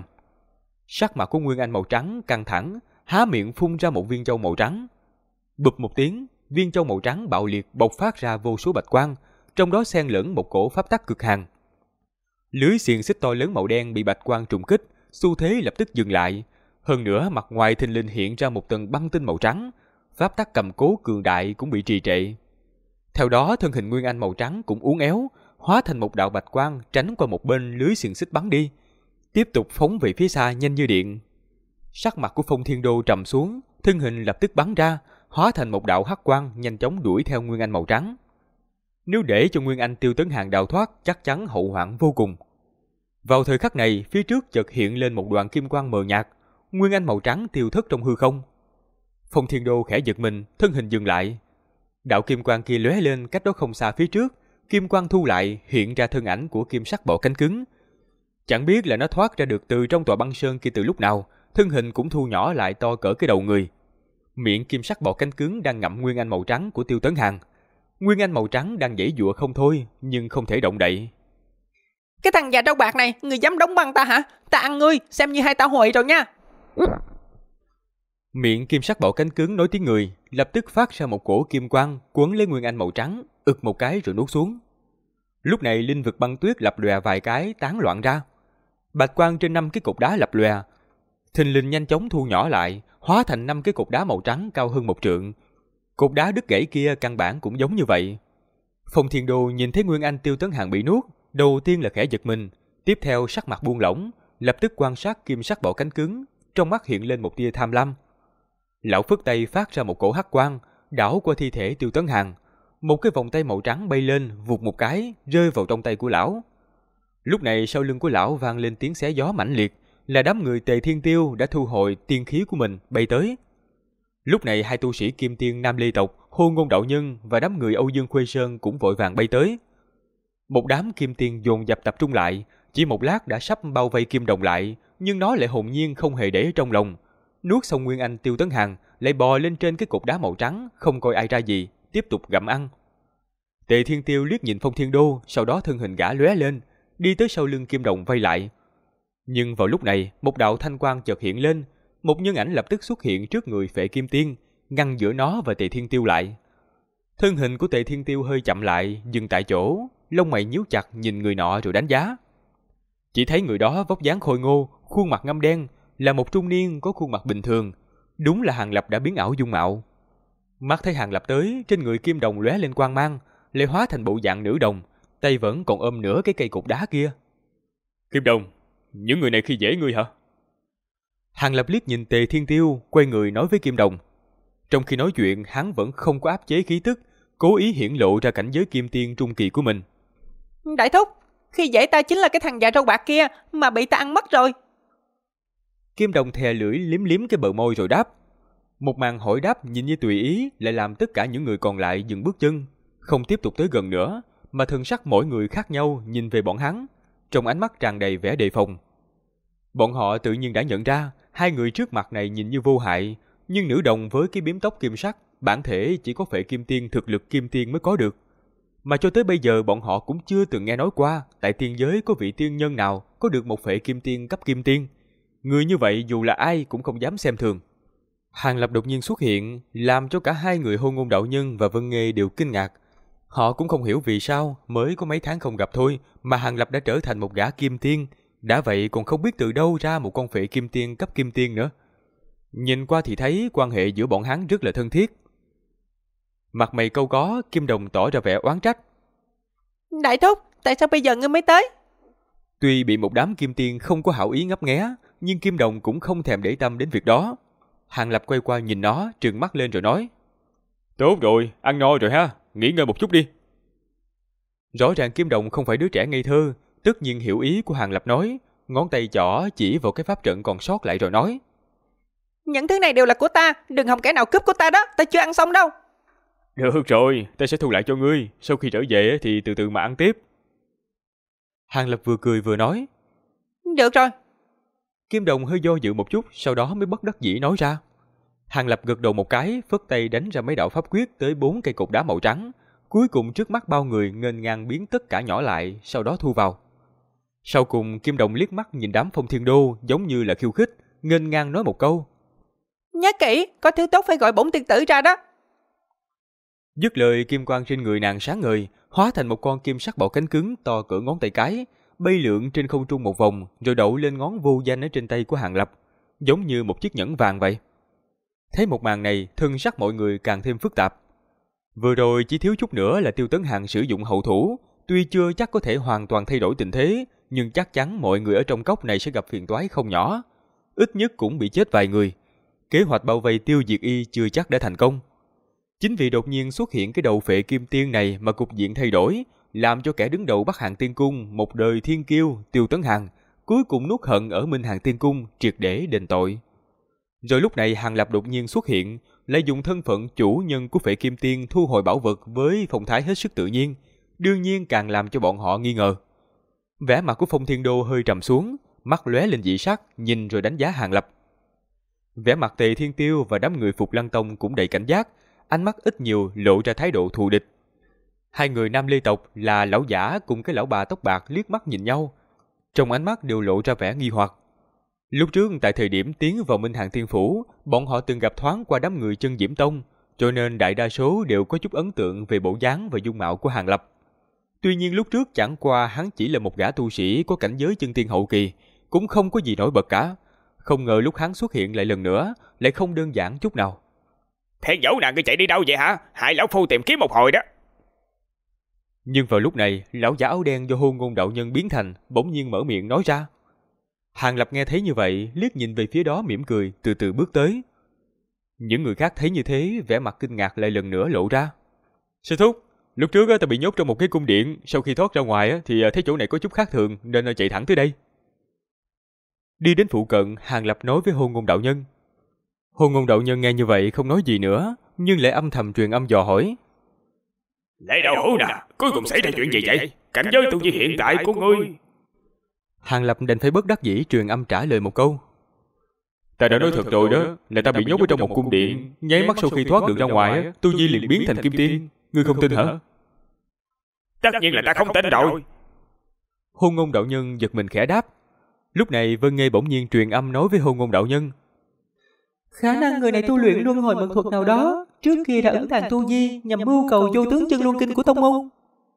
Speaker 1: Sắc mặt của nguyên anh màu trắng căng thẳng, há miệng phun ra một viên châu màu trắng. Bụp một tiếng, viên châu màu trắng bạo liệt bộc phát ra vô số bạch quang, trong đó xen lẫn một cổ pháp tắc cực hàn. Lưới xiềng xích to lớn màu đen bị bạch quang trùng kích, xu thế lập tức dừng lại. Hơn nữa mặt ngoài thình lình hiện ra một tầng băng tinh màu trắng, pháp tắc cầm cố cường đại cũng bị trì trệ. Theo đó thân hình nguyên anh màu trắng cũng uốn éo, hóa thành một đạo bạch quang tránh qua một bên lưới xiềng xích bắn đi, tiếp tục phóng về phía xa nhanh như điện. Sắc mặt của Phong Thiên Đô trầm xuống, thân hình lập tức bắn ra, hóa thành một đạo hắc quang nhanh chóng đuổi theo nguyên anh màu trắng. Nếu để cho nguyên anh Tiêu Tấn Hàn đào thoát, chắc chắn hậu hoạn vô cùng. Vào thời khắc này, phía trước chợt hiện lên một đoạn kim quang mờ nhạt, nguyên anh màu trắng tiêu thất trong hư không. Phong Thiên Đô khẽ giật mình, thân hình dừng lại. Đạo kim quang kia lóe lên cách đó không xa phía trước, kim quang thu lại, hiện ra thân ảnh của kim sắc bọ cánh cứng. Chẳng biết là nó thoát ra được từ trong tòa băng sơn kia từ lúc nào, thân hình cũng thu nhỏ lại to cỡ cái đầu người. Miệng kim sắc bọ cánh cứng đang ngậm nguyên anh màu trắng của Tiêu Tấn Hàn. Nguyên anh màu trắng đang giãy giụa không thôi, nhưng không thể động đậy.
Speaker 2: Cái thằng già trâu bạc này, người dám đóng băng ta hả? Ta ăn ngươi, xem như hai ta huề rồi nha.
Speaker 1: Miệng kim sắc bọ cánh cứng nói tiếng người, lập tức phát ra một cổ kim quang quấn lấy nguyên anh màu trắng, ực một cái rồi nuốt xuống. Lúc này linh vực băng tuyết lập lòe vài cái tán loạn ra. Bạch quang trên 5 cái cục đá lập lòe, thình lình nhanh chóng thu nhỏ lại, hóa thành 5 cái cục đá màu trắng cao hơn 1 trượng. Cục đá đứt gãy kia căn bản cũng giống như vậy. Phong Thiên Đô nhìn thấy nguyên anh Tiêu Tấn Hàn bị nuốt, đầu tiên là khẽ giật mình, tiếp theo sắc mặt buông lỏng, lập tức quan sát kim sắc bọ cánh cứng, trong mắt hiện lên một tia tham lam. Lão phất tay phát ra một cổ hắc quang, đảo qua thi thể Tiêu Tấn Hàn, một cái vòng tay màu trắng bay lên, vụt một cái, rơi vào trong tay của lão. Lúc này sau lưng của lão vang lên tiếng xé gió mãnh liệt, là đám người Tề Thiên Tiêu đã thu hồi tiên khí của mình bay tới. Lúc này hai tu sĩ Kim Tiên Nam Lê tộc, Hô Ngôn Đạo Nhân và đám người Âu Dương Khuê Sơn cũng vội vàng bay tới. Một đám Kim Tiên dồn dập tập trung lại, chỉ một lát đã sắp bao vây Kim Đồng lại, nhưng nó lại hồn nhiên không hề để trong lòng. Nuốt xong nguyên anh Tiêu Tấn Hàn, lại bò lên trên cái cục đá màu trắng, không coi ai ra gì, tiếp tục gặm ăn. Tề Thiên Tiêu liếc nhìn Phong Thiên Đô, sau đó thân hình gã lóe lên, đi tới sau lưng Kim Đồng vây lại. Nhưng vào lúc này, một đạo thanh quang chợt hiện lên, một nhân ảnh lập tức xuất hiện trước người Phệ Kim Tiên, ngăn giữa nó và Tề Thiên Tiêu lại. Thân hình của Tề Thiên Tiêu hơi chậm lại, dừng tại chỗ, lông mày nhíu chặt nhìn người nọ rồi đánh giá. Chỉ thấy người đó vóc dáng khôi ngô, khuôn mặt ngăm đen, là một trung niên có khuôn mặt bình thường, đúng là Hàn Lập đã biến ảo dung mạo. Mắt thấy Hàn Lập tới, trên người Kim Đồng lóe lên quang mang, lại hóa thành bộ dạng nữ đồng, tay vẫn còn ôm nửa cái cây cục đá kia. Kim Đồng, những người này khi dễ ngươi hả? Hàn Lập liếc nhìn Tề Thiên Tiêu, quay người nói với Kim Đồng. Trong khi nói chuyện, hắn vẫn không có áp chế khí tức, cố ý hiển lộ ra cảnh giới Kim Tiên trung kỳ của mình.
Speaker 2: Đại thúc, khi dễ ta chính là cái thằng già trâu bạc kia, mà bị ta ăn mất rồi.
Speaker 1: Kim Đồng thè lưỡi liếm liếm cái bờ môi rồi đáp. Một màn hỏi đáp nhìn như tùy ý lại làm tất cả những người còn lại dừng bước chân, không tiếp tục tới gần nữa, mà thần sắc mỗi người khác nhau nhìn về bọn hắn, trong ánh mắt tràn đầy vẻ đề phòng. Bọn họ tự nhiên đã nhận ra, hai người trước mặt này nhìn như vô hại, nhưng nữ đồng với cái biếm tóc kim sắc, bản thể chỉ có Phệ Kim Tiên thực lực Kim Tiên mới có được. Mà cho tới bây giờ bọn họ cũng chưa từng nghe nói qua, tại tiên giới có vị tiên nhân nào có được một Phệ Kim Tiên cấp Kim Tiên. Người như vậy dù là ai cũng không dám xem thường. Hàn Lập đột nhiên xuất hiện, làm cho cả hai người Hô Ngôn Đạo Nhân và Vân Nghê đều kinh ngạc. Họ cũng không hiểu vì sao mới có mấy tháng không gặp thôi mà Hàn Lập đã trở thành một gã Kim Tiên, đã vậy còn không biết từ đâu ra một con Phệ Kim Tiên cấp Kim Tiên nữa. Nhìn qua thì thấy quan hệ giữa bọn hắn rất là thân thiết. Mặt mày câu có, Kim Đồng tỏ ra vẻ oán trách.
Speaker 2: Đại thúc, tại sao bây giờ ngươi mới tới?
Speaker 1: Tuy bị một đám kim tiên không có hảo ý ngấp nghé, nhưng Kim Đồng cũng không thèm để tâm đến việc đó. Hàng Lập quay qua nhìn nó, trừng mắt lên rồi nói: Tốt rồi, ăn no rồi ha, nghỉ ngơi một chút đi. Rõ ràng Kim Đồng không phải đứa trẻ ngây thơ, tất nhiên hiểu ý của Hàng Lập nói, ngón tay trỏ chỉ vào cái pháp trận còn sót lại rồi nói:
Speaker 2: Những thứ này đều là của ta, đừng hòng kẻ nào cướp của ta đó, ta chưa ăn xong đâu.
Speaker 1: Được rồi, ta sẽ thu lại cho ngươi, sau khi trở về thì từ từ mà ăn tiếp. Hàng Lập vừa cười vừa nói:
Speaker 2: Được rồi.
Speaker 1: Kim Đồng hơi do dự một chút, sau đó mới bất đắc dĩ nói ra. Hàng Lập gật đầu một cái, phất tay đánh ra mấy đạo pháp quyết tới 4 cây cột đá màu trắng, cuối cùng trước mắt bao người nghênh ngang biến tất cả nhỏ lại, sau đó thu vào. Sau cùng Kim Đồng liếc mắt nhìn đám Phong Thiên Đô giống như là khiêu khích, nghênh ngang nói một câu:
Speaker 2: Nhớ kỹ, có thứ tốt phải gọi bổn tiên tử ra đó.
Speaker 1: Dứt lời, kim quang trên người nàng sáng ngời, hóa thành một con kim sắc bọ cánh cứng to cỡ ngón tay cái, bay lượn trên không trung một vòng, rồi đậu lên ngón vô danh ở trên tay của Hàng Lập, giống như một chiếc nhẫn vàng vậy. Thấy một màn này, thân sắc mọi người càng thêm phức tạp. Vừa rồi chỉ thiếu chút nữa là Tiêu Tấn Hàn sử dụng hậu thủ, tuy chưa chắc có thể hoàn toàn thay đổi tình thế, nhưng chắc chắn mọi người ở trong cốc này sẽ gặp phiền toái không nhỏ, ít nhất cũng bị chết vài người. Kế hoạch bao vây tiêu diệt y chưa chắc đã thành công. Chính vì đột nhiên xuất hiện cái đầu phệ kim tiên này mà cục diện thay đổi, làm cho kẻ đứng đầu Bắc Hàn Tiên Cung, một đời thiên kiêu Tiêu Tấn Hàn, cuối cùng nuốt hận ở Minh Hàn Tiên Cung, triệt để đền tội. Rồi lúc này Hàng Lập đột nhiên xuất hiện, lại dùng thân phận chủ nhân của phệ kim tiên thu hồi bảo vật với phong thái hết sức tự nhiên, đương nhiên càng làm cho bọn họ nghi ngờ. Vẻ mặt của Phong Thiên Đô hơi trầm xuống, mắt lóe lên dị sắc, nhìn rồi đánh giá Hàng Lập. Vẻ mặt Tề Thiên Tiêu và đám người Phục Lăng Tông cũng đầy cảnh giác, ánh mắt ít nhiều lộ ra thái độ thù địch. Hai người Nam Lê tộc là lão giả cùng cái lão bà tóc bạc liếc mắt nhìn nhau, trong ánh mắt đều lộ ra vẻ nghi hoặc. Lúc trước tại thời điểm tiến vào Minh Hàn Thiên Phủ, bọn họ từng gặp thoáng qua đám người Chân Diễm Tông, cho nên đại đa số đều có chút ấn tượng về bộ dáng và dung mạo của Hàng Lập. Tuy nhiên lúc trước chẳng qua hắn chỉ là một gã tu sĩ có cảnh giới chân tiên hậu kỳ, cũng không có gì nổi bật cả. Không ngờ lúc hắn xuất hiện lại lần nữa, lại không đơn giản chút nào.
Speaker 3: Thế dẫu nàng cứ chạy đi đâu vậy hả? Hại lão phu tìm kiếm một hồi đó.
Speaker 1: Nhưng vào lúc này, lão giả áo đen do Hôn Ngôn đạo nhân biến thành bỗng nhiên mở miệng nói ra. Hàng Lập nghe thấy như vậy, liếc nhìn về phía đó mỉm cười, từ từ bước tới. Những người khác thấy như thế, vẻ mặt kinh ngạc lại lần nữa lộ ra. Sư thúc, lúc trước ta bị nhốt trong một cái cung điện, sau khi thoát ra ngoài thì thấy chỗ này có chút khác thường nên chạy thẳng tới đây. Đi đến phụ cận, Hàng Lập nói với Hôn Ngôn đạo nhân. Hôn Ngôn đạo nhân nghe như vậy không nói gì nữa, nhưng lại âm thầm truyền âm dò hỏi.
Speaker 3: Lễ đạo hữu nè, cuối cùng xảy ra chuyện gì vậy? Cảnh giới tu vi hiện tại của ngươi.
Speaker 1: Hàng Lập đành phải bất đắc dĩ truyền âm trả lời một câu. Ta đã nói thật rồi đó, là ta bị nhốt ở trong một cung điện, nháy mắt sau khi thoát được ra ngoài, tu vi liền biến thành kim tiên. Ngươi không tin hả?
Speaker 3: Tất nhiên là ta không tin rồi.
Speaker 1: Hôn Ngôn đạo nhân giật mình khẽ đáp. Lúc này Vân Nghê bỗng nhiên truyền âm nói với Hôn Ngôn đạo nhân.
Speaker 2: Khả năng người này tu luyện luân hồi mật thuật nào đó, trước kia đã ẩn tàng tu vi nhằm mưu cầu vô tướng chân luân kinh của tông môn.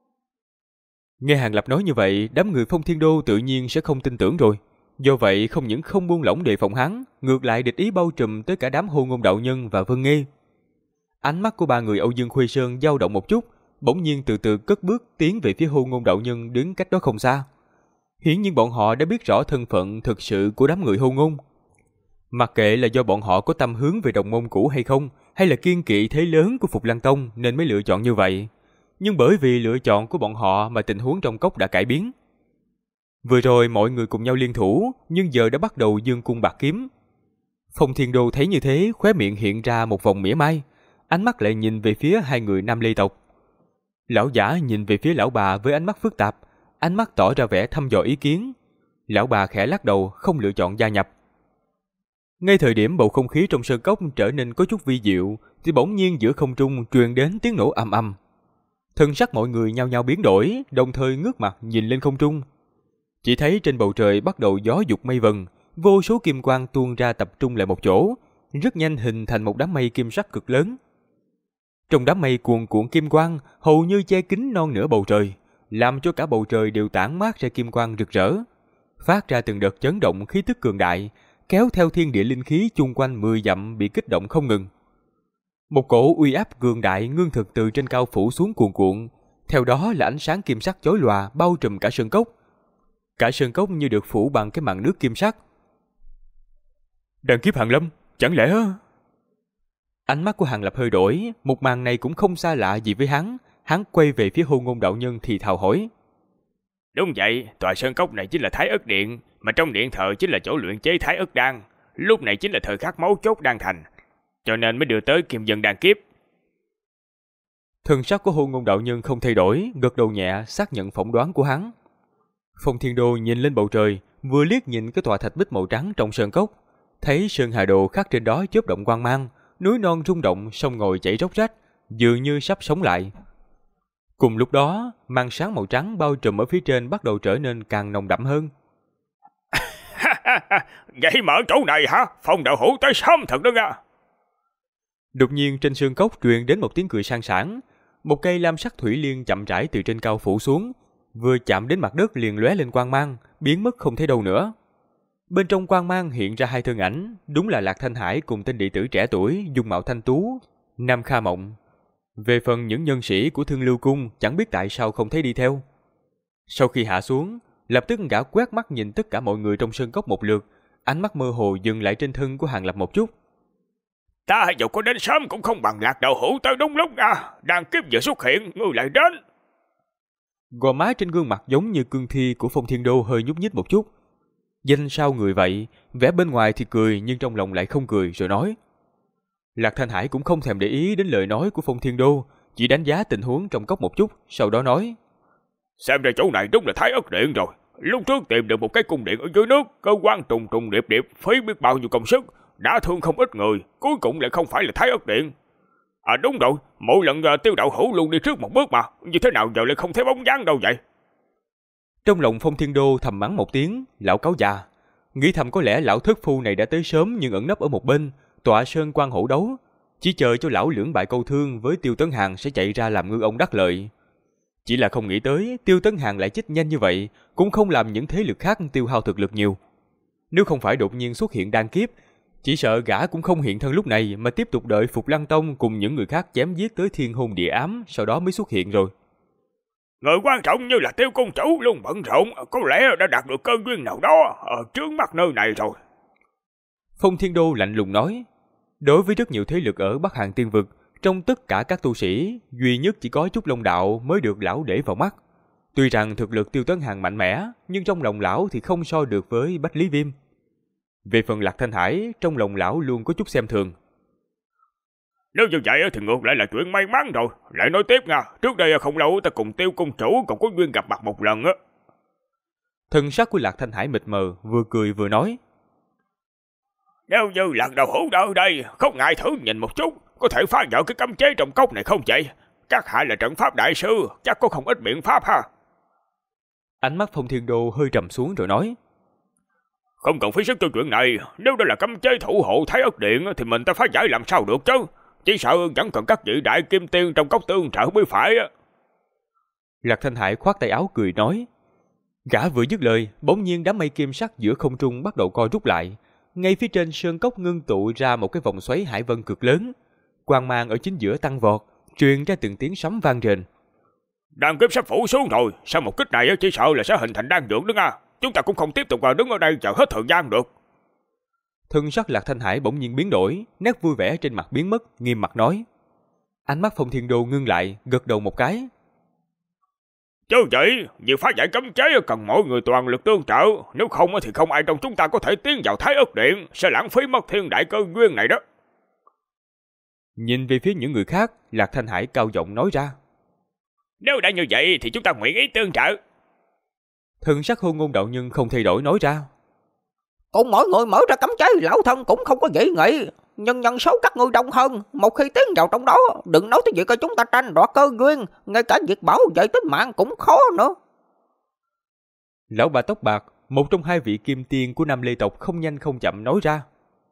Speaker 1: Nghe Hàng Lập nói như vậy, đám người Phong Thiên Đô tự nhiên sẽ không tin tưởng rồi. Do vậy không những không buông lỏng đề phòng hắn, ngược lại địch ý bao trùm tới cả đám Hôn Ngôn đạo nhân và Vân Nghê. Ánh mắt của ba người Âu Dương Khuê Sơn dao động một chút, bỗng nhiên từ từ cất bước tiến về phía Hôn Ngôn đạo nhân đứng cách đó không xa. Hiển nhiên bọn họ đã biết rõ thân phận thực sự của đám người Hôn Ngôn. Mặc kệ là do bọn họ có tâm hướng về đồng môn cũ hay không, hay là kiên kỵ thế lớn của Phục Lăng Tông nên mới lựa chọn như vậy. Nhưng bởi vì lựa chọn của bọn họ mà tình huống trong cốc đã cải biến. Vừa rồi mọi người cùng nhau liên thủ, nhưng giờ đã bắt đầu dương cung bạc kiếm. Phong Thiên Đô thấy như thế, khóe miệng hiện ra một vòng mỉa mai, ánh mắt lại nhìn về phía hai người Nam Lê tộc. Lão giả nhìn về phía lão bà với ánh mắt phức tạp, ánh mắt tỏ ra vẻ thăm dò ý kiến. Lão bà khẽ lắc đầu, không lựa chọn gia nhập. Ngay thời điểm bầu không khí trong sơn cốc trở nên có chút vi diệu, thì bỗng nhiên giữa không trung truyền đến tiếng nổ ầm ầm. Thân sắc mọi người nhao nhao biến đổi, đồng thời ngước mặt nhìn lên không trung. Chỉ thấy trên bầu trời bắt đầu gió dục mây vần, vô số kim quang tuôn ra tập trung lại một chỗ, rất nhanh hình thành một đám mây kim sắc cực lớn. Trong đám mây cuồn cuộn kim quang, hầu như che kín non nửa bầu trời, làm cho cả bầu trời đều tản mát ra kim quang rực rỡ, phát ra từng đợt chấn động khí tức cường đại, kéo theo thiên địa linh khí chung quanh 10 dặm bị kích động không ngừng. Một cổ uy áp cường đại ngưng thực từ trên cao phủ xuống cuồn cuộn, Theo đó là ánh sáng kim sắc chói lòa bao trùm cả sơn cốc. Cả sơn cốc như được phủ bằng cái màn nước kim sắc. Đàn kiếp Hàn Lâm, chẳng lẽ... Ánh mắt của Hàn Lập hơi đổi, một màn này cũng không xa lạ gì với hắn. Hắn quay về phía Hôn Ngôn đạo nhân thì thào hỏi.
Speaker 3: Đúng vậy, tòa sơn cốc này chính là Thái Ức Điện, mà trong điện thờ chính là chỗ luyện chế Thái Ức Đan. Lúc này chính là thời khắc mấu chốt đang thành, cho nên mới đưa tới Kim Dân đan kiếp.
Speaker 1: Thần sắc của Hôn Ngôn đạo nhân không thay đổi, gật đầu nhẹ xác nhận phỏng đoán của hắn. Phong Thiên Đô nhìn lên bầu trời, vừa liếc nhìn cái tòa thạch bích màu trắng trong sơn cốc, thấy sơn hà đồ khắc trên đó chớp động quang mang, núi non rung động, sông ngòi chảy róc rách, dường như sắp sống lại. Cùng lúc đó, màn sáng màu trắng bao trùm ở phía trên bắt đầu trở nên càng nồng đậm hơn.
Speaker 3: Vậy mà ở chỗ này hả? Phong đạo hữu tới sớm thật đó nha.
Speaker 1: Đột nhiên trên sơn cốc truyền đến một tiếng cười sang sảng. Một cây lam sắc thủy liên chậm rãi từ trên cao phủ xuống, vừa chạm đến mặt đất liền lóe lên quang mang, biến mất không thấy đâu nữa. Bên trong quang mang hiện ra hai thân ảnh, đúng là Lạc Thanh Hải cùng tên đệ tử trẻ tuổi dung mạo thanh tú, Nam Kha Mộng. Về phần những nhân sĩ của Thương Lưu Cung chẳng biết tại sao không thấy đi theo. Sau khi hạ xuống, lập tức gã quét mắt nhìn tất cả mọi người trong sơn cốc một lượt, ánh mắt mơ hồ dừng lại trên thân của Hàn Lập một chút.
Speaker 3: Ta dù có đến sớm cũng không bằng Lạc đạo hữu tới đúng lúc à, đàn kiếp vừa xuất hiện, ngươi lại đến.
Speaker 1: Gò má trên gương mặt giống như cương thi của Phong Thiên Đô hơi nhúc nhích một chút. Danh sao người vậy, vẻ bên ngoài thì cười nhưng trong lòng lại không cười rồi nói. Lạc Thanh Hải cũng không thèm để ý đến lời nói của Phong Thiên Đô, chỉ đánh giá tình huống trong cốc một chút, sau đó nói.
Speaker 3: Xem ra chỗ này đúng là Thái Ức Điện rồi. Lúc trước tìm được một cái cung điện ở dưới nước, cơ quan trùng trùng điệp điệp, phí biết bao nhiêu công sức, đã thương không ít người, cuối cùng lại không phải là Thái Ức Điện. À đúng rồi, mỗi lần Tiêu đạo hữu luôn đi trước một bước mà, như thế nào giờ lại không thấy bóng dáng đâu vậy?
Speaker 1: Trong lòng Phong Thiên Đô thầm mắng một tiếng, lão cáo già. Nghĩ thầm có lẽ lão thất phu này đã tới sớm nhưng ẩn nấp ở một bên, tọa sơn quan hổ đấu, chỉ chờ cho lão lưỡng bại câu thương với Tiêu Tấn Hàn sẽ chạy ra làm ngư ông đắc lợi. Chỉ là không nghĩ tới Tiêu Tấn Hàn lại chết nhanh như vậy, cũng không làm những thế lực khác tiêu hao thực lực nhiều. Nếu không phải đột nhiên xuất hiện đan kiếp, chỉ sợ gã cũng không hiện thân lúc này mà tiếp tục đợi Phục Lăng Tông cùng những người khác chém giết tới thiên hôn địa ám, sau đó mới xuất hiện rồi.
Speaker 3: Người quan trọng như là Tiêu công chủ luôn bận rộn, có lẽ đã đạt được cơ duyên nào đó ở trước mắt nơi này rồi.
Speaker 1: Phong Thiên Đô lạnh lùng nói, đối với rất nhiều thế lực ở Bắc Hàn Tiên Vực, trong tất cả các tu sĩ, duy nhất chỉ có Trúc Long Đạo mới được lão để vào mắt. Tuy rằng thực lực Tiêu Tấn Hàn mạnh mẽ, nhưng trong lòng lão thì không so được với Bách Lý Viêm. Về phần Lạc Thanh Hải, trong lòng lão luôn có chút xem thường.
Speaker 3: Nếu như vậy thì ngược lại là chuyện may mắn rồi. Lại nói tiếp nha, trước đây không lâu ta cùng Tiêu công chủ còn có duyên gặp mặt một lần á.
Speaker 1: Thân sắc của Lạc Thanh Hải mịt mờ, vừa cười vừa nói.
Speaker 3: Nếu như Lạc đạo hữu ở đây, không ngại thử nhìn một chút, có thể phá vỡ cái cấm chế trong cốc này không vậy? Các hạ là trận pháp đại sư, chắc có không ít biện pháp ha.
Speaker 1: Ánh mắt Phong Thiên Đô hơi trầm xuống rồi nói.
Speaker 3: Không cần phí sức cho chuyện này, nếu đó là cấm chế thủ hộ Thái Ức Điện thì mình ta phá giải làm sao được chứ? Chỉ sợ vẫn cần các vị đại kim tiên trong cốc tương trợ mới phải.
Speaker 1: Lạc Thanh Hải khoát tay áo cười nói. Gã vừa dứt lời, bỗng nhiên đám mây kim sắc giữa không trung bắt đầu co rút lại. Ngay phía trên sơn cốc ngưng tụ ra một cái vòng xoáy hải vân cực lớn. Quang mang ở chính giữa tăng vọt, truyền ra từng tiếng sấm vang rền.
Speaker 3: Đan kiếp sắp phủ xuống rồi, sau một kích này chỉ sợ là sẽ hình thành đan dược đó nha. Chúng ta cũng không tiếp tục đứng ở đây chờ hết thời gian được.
Speaker 1: Thân sắc Lạc Thanh Hải bỗng nhiên biến đổi, nét vui vẻ trên mặt biến mất, nghiêm mặt nói. Ánh mắt Phong Thiên Đô ngưng lại, gật đầu một cái.
Speaker 3: Chứ vậy, việc phá giải cấm chế cần mọi người toàn lực tương trợ, nếu không thì không ai trong chúng ta có thể tiến vào Thái Ức Điện, sẽ lãng phí mất thiên đại cơ duyên này đó.
Speaker 1: Nhìn về phía những người khác, Lạc Thanh Hải cao giọng nói ra.
Speaker 3: Nếu đã như vậy thì chúng ta nguyện ý tương trợ.
Speaker 1: Thần sắc Hôn Ngôn đạo nhân không thay đổi nói ra.
Speaker 2: Cùng mọi người mở ra cấm chế, lão thân cũng không có dị nghị. Nhưng nhân số các ngươi đông hơn, một khi tiến vào trong đó, đừng nói tới việc chúng ta tranh đoạt cơ duyên, ngay cả việc bảo vệ tính mạng cũng khó nữa.
Speaker 1: Lão bà tóc bạc, một trong hai vị kim tiên của Nam Lê tộc không nhanh không chậm nói ra.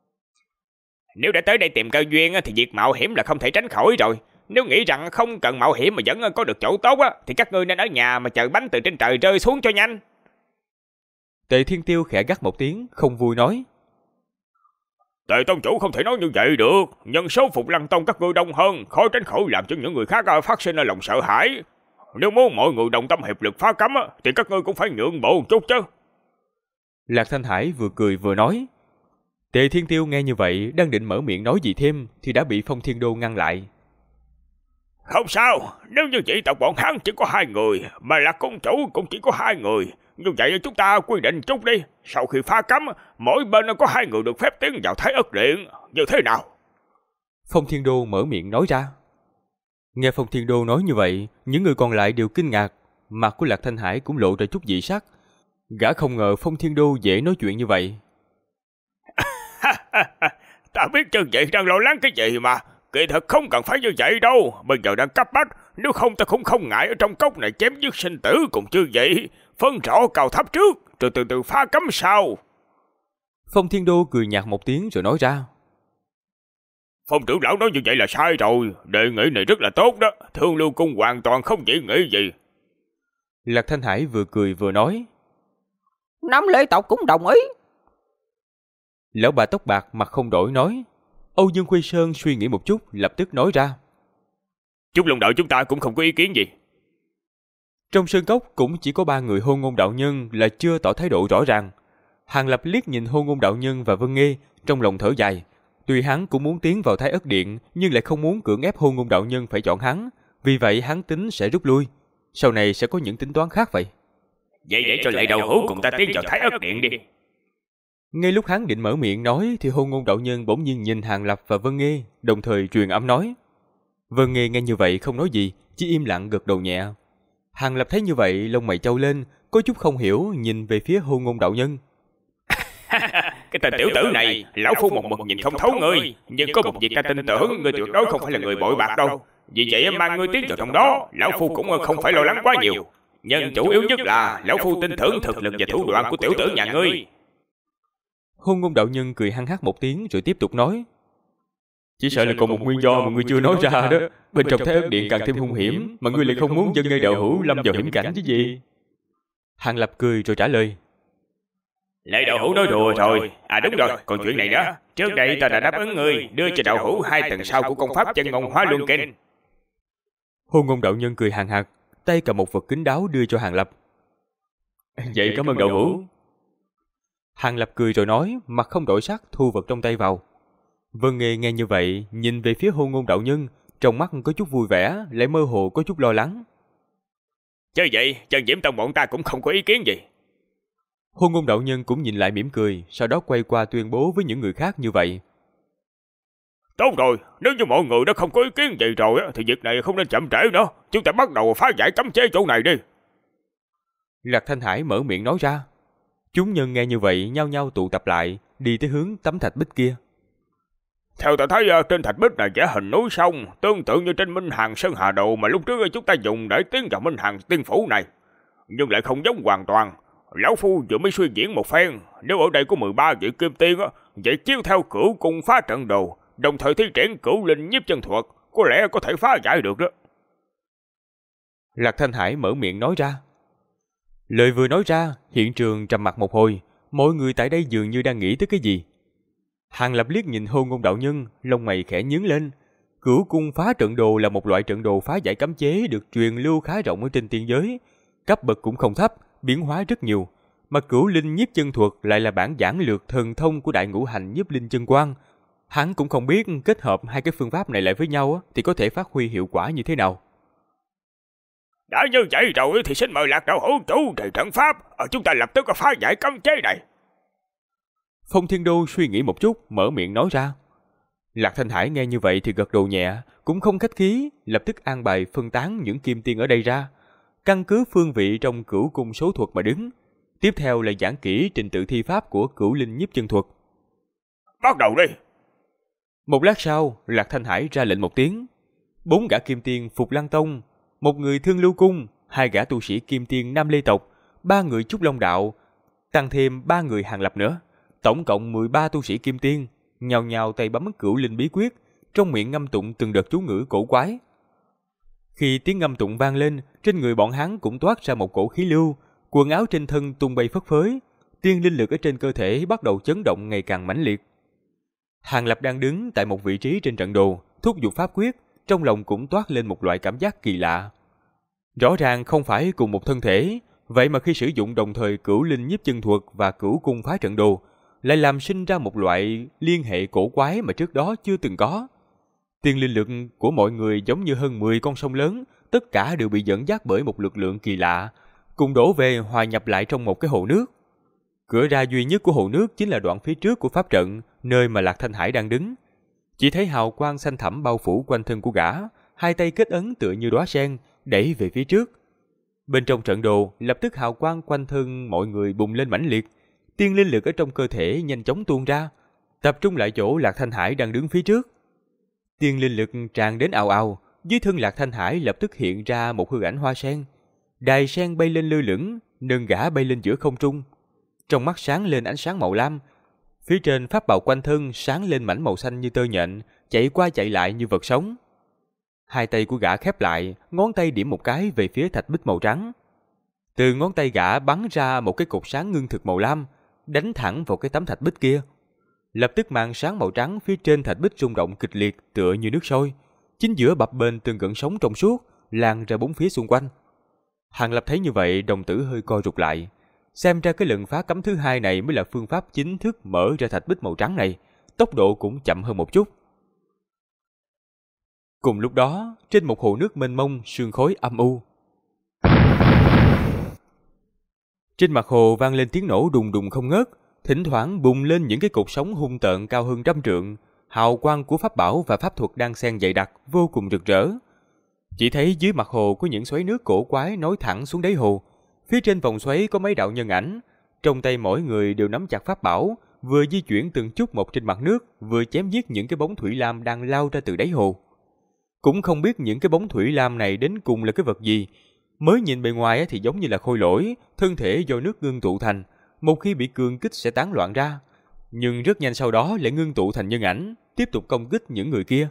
Speaker 3: Nếu đã tới đây tìm cơ duyên thì việc mạo hiểm là không thể tránh khỏi rồi. Nếu nghĩ rằng không cần mạo hiểm mà vẫn có được chỗ tốt thì các ngươi nên ở nhà mà chờ bánh từ trên trời rơi xuống cho nhanh.
Speaker 1: Tề Thiên Tiêu khẽ gắt một tiếng, không vui nói.
Speaker 3: Tề tông chủ không thể nói như vậy được. Nhân số Phục Lăng Tông các ngươi đông hơn, khó tránh khỏi làm cho những người khác phát sinh lòng sợ hãi. Nếu muốn mọi người đồng tâm hiệp lực phá cấm thì các ngươi cũng phải nhượng bộ một chút chứ.
Speaker 1: Lạc Thanh Hải vừa cười vừa nói. Tề Thiên Tiêu nghe như vậy, đang định mở miệng nói gì thêm thì đã bị Phong Thiên Đô ngăn lại.
Speaker 3: Không sao, nếu như dị tộc bọn hắn chỉ có 2 người, mà Lạc Cung Chủ cũng chỉ có 2 người, như vậy chúng ta quy định chút đi. Sau khi phá cấm, mỗi bên có 2 người được phép tiến vào Thái Ức Điện, như thế nào?
Speaker 1: Phong Thiên Đô mở miệng nói ra. Nghe Phong Thiên Đô nói như vậy, những người còn lại đều kinh ngạc, mặt của Lạc Thanh Hải cũng lộ ra chút dị sắc. Gã không ngờ Phong Thiên Đô dễ nói chuyện như vậy.
Speaker 3: Ta biết chân vậy đang lo lắng cái gì mà. Kỳ thật không cần phải như vậy đâu. Bây giờ đang cấp bách. Nếu không ta cũng không ngại ở trong cốc này chém giết sinh tử cùng chứ vậy. Phân rõ cao thấp trước, rồi từ từ phá cấm sau.
Speaker 1: Phong Thiên Đô cười nhạt một tiếng rồi nói ra.
Speaker 3: Phong trưởng lão nói như vậy là sai rồi. Đề nghị này rất là tốt đó. Thương Lưu Cung hoàn toàn không dị nghị gì.
Speaker 1: Lạc Thanh Hải vừa cười vừa nói.
Speaker 2: Nam Lễ tộc cũng đồng ý.
Speaker 1: Lão bà tóc bạc mặt không đổi nói. Âu Dương Khuê Sơn suy nghĩ một chút, lập tức nói ra.
Speaker 3: Chút lòng đạo chúng ta cũng không có ý kiến gì.
Speaker 1: Trong sơn cốc cũng chỉ có 3 người Hôn Ngôn đạo nhân là chưa tỏ thái độ rõ ràng. Hàng Lập liếc nhìn Hôn Ngôn đạo nhân và Vân Nghê, trong lòng thở dài. Tuy hắn cũng muốn tiến vào Thái Ất Điện, nhưng lại không muốn cưỡng ép Hôn Ngôn đạo nhân phải chọn hắn. Vì vậy hắn tính sẽ rút lui. Sau này sẽ có những tính toán khác vậy.
Speaker 3: Vậy để cho Lệ Đầu Hữu cùng ta tiến vào Thái Ất Điện đi.
Speaker 1: Ngay lúc hắn định mở miệng nói thì Hôn Ngôn đạo nhân bỗng nhiên nhìn Hàng Lập và Vân Nghê, đồng thời truyền âm nói. Vân Nghê nghe như vậy không nói gì, chỉ im lặng gật đầu nhẹ. Hàng Lập thấy như vậy, lông mày trâu lên, có chút không hiểu nhìn về phía Hôn Ngôn đạo nhân.
Speaker 3: Cái tên tiểu tử này, lão phu một mực nhìn không thấu ngươi, nhưng có một việc ta tin tưởng, ngươi tuyệt đối không phải là người bội bạc đâu. Vì vậy mang ngươi tiến vào trong đó, lão phu cũng không phải lo lắng quá nhiều. Nhưng chủ yếu nhất là lão phu tin tưởng thực lực và thủ đoạn của tiểu tử nhà ngươi.
Speaker 1: Hôn Ngôn đạo nhân cười hăng hắc một tiếng rồi tiếp tục nói. Chỉ sợ là còn một nguyên do mà ngươi chưa nói ra đó. Bên trong Thái Ức Điện càng thêm hung hiểm, mà ngươi lại không muốn dân Nghê đạo hữu lâm vào hiểm cảnh chứ gì. Hàng Lập cười rồi trả lời.
Speaker 3: Lệ đạo hữu nói đùa rồi. À đúng rồi, còn chuyện này nữa. Trước đây ta đã đáp ứng ngươi đưa cho đạo hữu 2 tầng sau của công pháp Chân Ngôn Hóa Luân Kinh.
Speaker 1: Hôn Ngôn đạo nhân cười hàn hạc, tay cầm một vật kín đáo đưa cho Hàng Lập. Vậy cảm ơn đạo hữu. Hàng Lập cười rồi nói, mặt không đổi sắc thu vật trong tay vào. Vân Nghê nghe như vậy, nhìn về phía Hôn Ngôn đạo nhân, trong mắt có chút vui vẻ, lại mơ hồ có chút lo lắng.
Speaker 3: Chứ vậy, Chân Diễm Tông bọn ta cũng không có ý kiến gì.
Speaker 1: Hôn Ngôn đạo nhân cũng nhìn lại mỉm cười, sau đó quay qua tuyên bố với những người khác như vậy.
Speaker 3: Tốt rồi, nếu như mọi người đã không có ý kiến gì rồi thì việc này không nên chậm trễ nữa. Chúng ta bắt đầu phá giải cấm chế chỗ này đi.
Speaker 1: Lạc Thanh Hải mở miệng nói ra. Chúng nhân nghe như vậy nhao nhao tụ tập lại, đi tới hướng tấm thạch bích kia.
Speaker 3: Theo ta thấy trên thạch bích này vẽ hình núi sông, tương tự như trên Minh Hàn Sơn Hà Đồ mà lúc trước chúng ta dùng để tiến vào Minh Hàn Tiên Phủ này. Nhưng lại không giống hoàn toàn. Lão phu vừa mới suy diễn một phen, nếu ở đây có 13 vị kim tiên vậy chiếu theo Cửu Cung phá trận đồ, đồng thời thi triển Cửu Linh nhiếp chân thuật, có lẽ có thể phá giải được đó.
Speaker 1: Lạc Thanh Hải mở miệng nói ra. Lời vừa nói ra, hiện trường trầm mặc một hồi, mọi người tại đây dường như đang nghĩ tới cái gì. Hàng Lập liếc nhìn Hôn Ngôn đạo nhân, lông mày khẽ nhướng lên. Cửu Cung phá trận đồ là một loại trận đồ phá giải cấm chế được truyền lưu khá rộng ở trên tiên giới, cấp bậc cũng không thấp, biến hóa rất nhiều. Mà Cửu Linh nhiếp chân thuật lại là bản giản lược thần thông của Đại Ngũ Hành nhiếp linh chân quang. Hắn cũng không biết kết hợp hai cái phương pháp này lại với nhau thì có thể phát huy hiệu quả như thế nào.
Speaker 3: Đã như vậy rồi thì xin mời Lạc đạo hữu chủ trì trận pháp, chúng ta lập tức phá giải cấm chế này.
Speaker 1: Phong Thiên Đô suy nghĩ một chút, mở miệng nói ra. Lạc Thanh Hải nghe như vậy thì gật đầu nhẹ, cũng không khách khí, lập tức an bài phân tán những kim tiên ở đây ra, căn cứ phương vị trong Cửu Cung số thuật mà đứng. Tiếp theo là giảng kỹ trình tự thi pháp của Cửu Linh nhiếp chân thuật.
Speaker 3: Bắt đầu đi.
Speaker 1: Một lát sau, Lạc Thanh Hải ra lệnh một tiếng. 4 gã kim tiên Phục Lăng Tông, 1 người Thương Lưu Cung, 2 gã tu sĩ kim tiên Nam Lê tộc, 3 người Trúc Long đạo, tăng thêm 3 người Hàng Lập nữa, tổng cộng 13 tu sĩ kim tiên, nhào nhào tay bấm Cửu Linh bí quyết, trong miệng ngâm tụng từng đợt chú ngữ cổ quái. Khi tiếng ngâm tụng vang lên, trên người bọn hắn cũng toát ra một cổ khí lưu, quần áo trên thân tung bay phất phới, tiên linh lực ở trên cơ thể bắt đầu chấn động ngày càng mãnh liệt. Hàng Lập đang đứng tại một vị trí trên trận đồ, thúc giục pháp quyết, trong lòng cũng toát lên một loại cảm giác kỳ lạ. Rõ ràng không phải cùng một thân thể, vậy mà khi sử dụng đồng thời Cửu Linh Nhiếp Chân Thuật và Cửu Cung Phá Trận Đồ, lại làm sinh ra một loại liên hệ cổ quái mà trước đó chưa từng có. Tiên linh lực của mọi người giống như hơn 10 con sông lớn, tất cả đều bị dẫn dắt bởi một lực lượng kỳ lạ, cùng đổ về hòa nhập lại trong một cái hồ nước. Cửa ra duy nhất của hồ nước chính là đoạn phía trước của pháp trận, nơi mà Lạc Thanh Hải đang đứng. Chỉ thấy hào quang xanh thẳm bao phủ quanh thân của gã, hai tay kết ấn tựa như đóa sen, đẩy về phía trước. Bên trong trận đồ, lập tức hào quang quanh thân mọi người bùng lên mãnh liệt, tiên linh lực ở trong cơ thể nhanh chóng tuôn ra, tập trung lại chỗ Lạc Thanh Hải đang đứng phía trước. Tiên linh lực tràn đến ào ào, dưới thân Lạc Thanh Hải lập tức hiện ra một hư ảnh hoa sen. Đài sen bay lên lơ lửng, nâng gã bay lên giữa không trung. Trong mắt sáng lên ánh sáng màu lam, phía trên pháp bào quanh thân sáng lên mảnh màu xanh như tơ nhện, chạy qua chạy lại như vật sống. Hai tay của gã khép lại, ngón tay điểm một cái về phía thạch bích màu trắng. Từ ngón tay gã bắn ra một cái cột sáng ngưng thực màu lam, đánh thẳng vào cái tấm thạch bích kia. Lập tức màn sáng màu trắng phía trên thạch bích rung động kịch liệt tựa như nước sôi, chính giữa bập bênh từng gợn sóng trong suốt, lan ra bốn phía xung quanh. Hàng Lập thấy như vậy, đồng tử hơi co rụt lại. Xem ra cái lần phá cấm thứ hai này mới là phương pháp chính thức mở ra thạch bích màu trắng này, tốc độ cũng chậm hơn một chút. Cùng lúc đó, trên một hồ nước mênh mông, sương khói âm u. Trên mặt hồ vang lên tiếng nổ đùng đùng không ngớt, thỉnh thoảng bùng lên những cái cột sóng hung tợn cao hơn 100 trượng, hào quang của pháp bảo và pháp thuật đang xen dày đặc, vô cùng rực rỡ. Chỉ thấy dưới mặt hồ có những xoáy nước cổ quái nối thẳng xuống đáy hồ. Phía trên vòng xoáy có mấy đạo nhân ảnh, trong tay mỗi người đều nắm chặt pháp bảo, vừa di chuyển từng chút một trên mặt nước, vừa chém giết những cái bóng thủy lam đang lao ra từ đáy hồ. Cũng không biết những cái bóng thủy lam này đến cùng là cái vật gì. Mới nhìn bề ngoài thì giống như là khôi lỗi, thân thể do nước ngưng tụ thành, một khi bị cường kích sẽ tán loạn ra. Nhưng rất nhanh sau đó lại ngưng tụ thành nhân ảnh, tiếp tục công kích những người kia.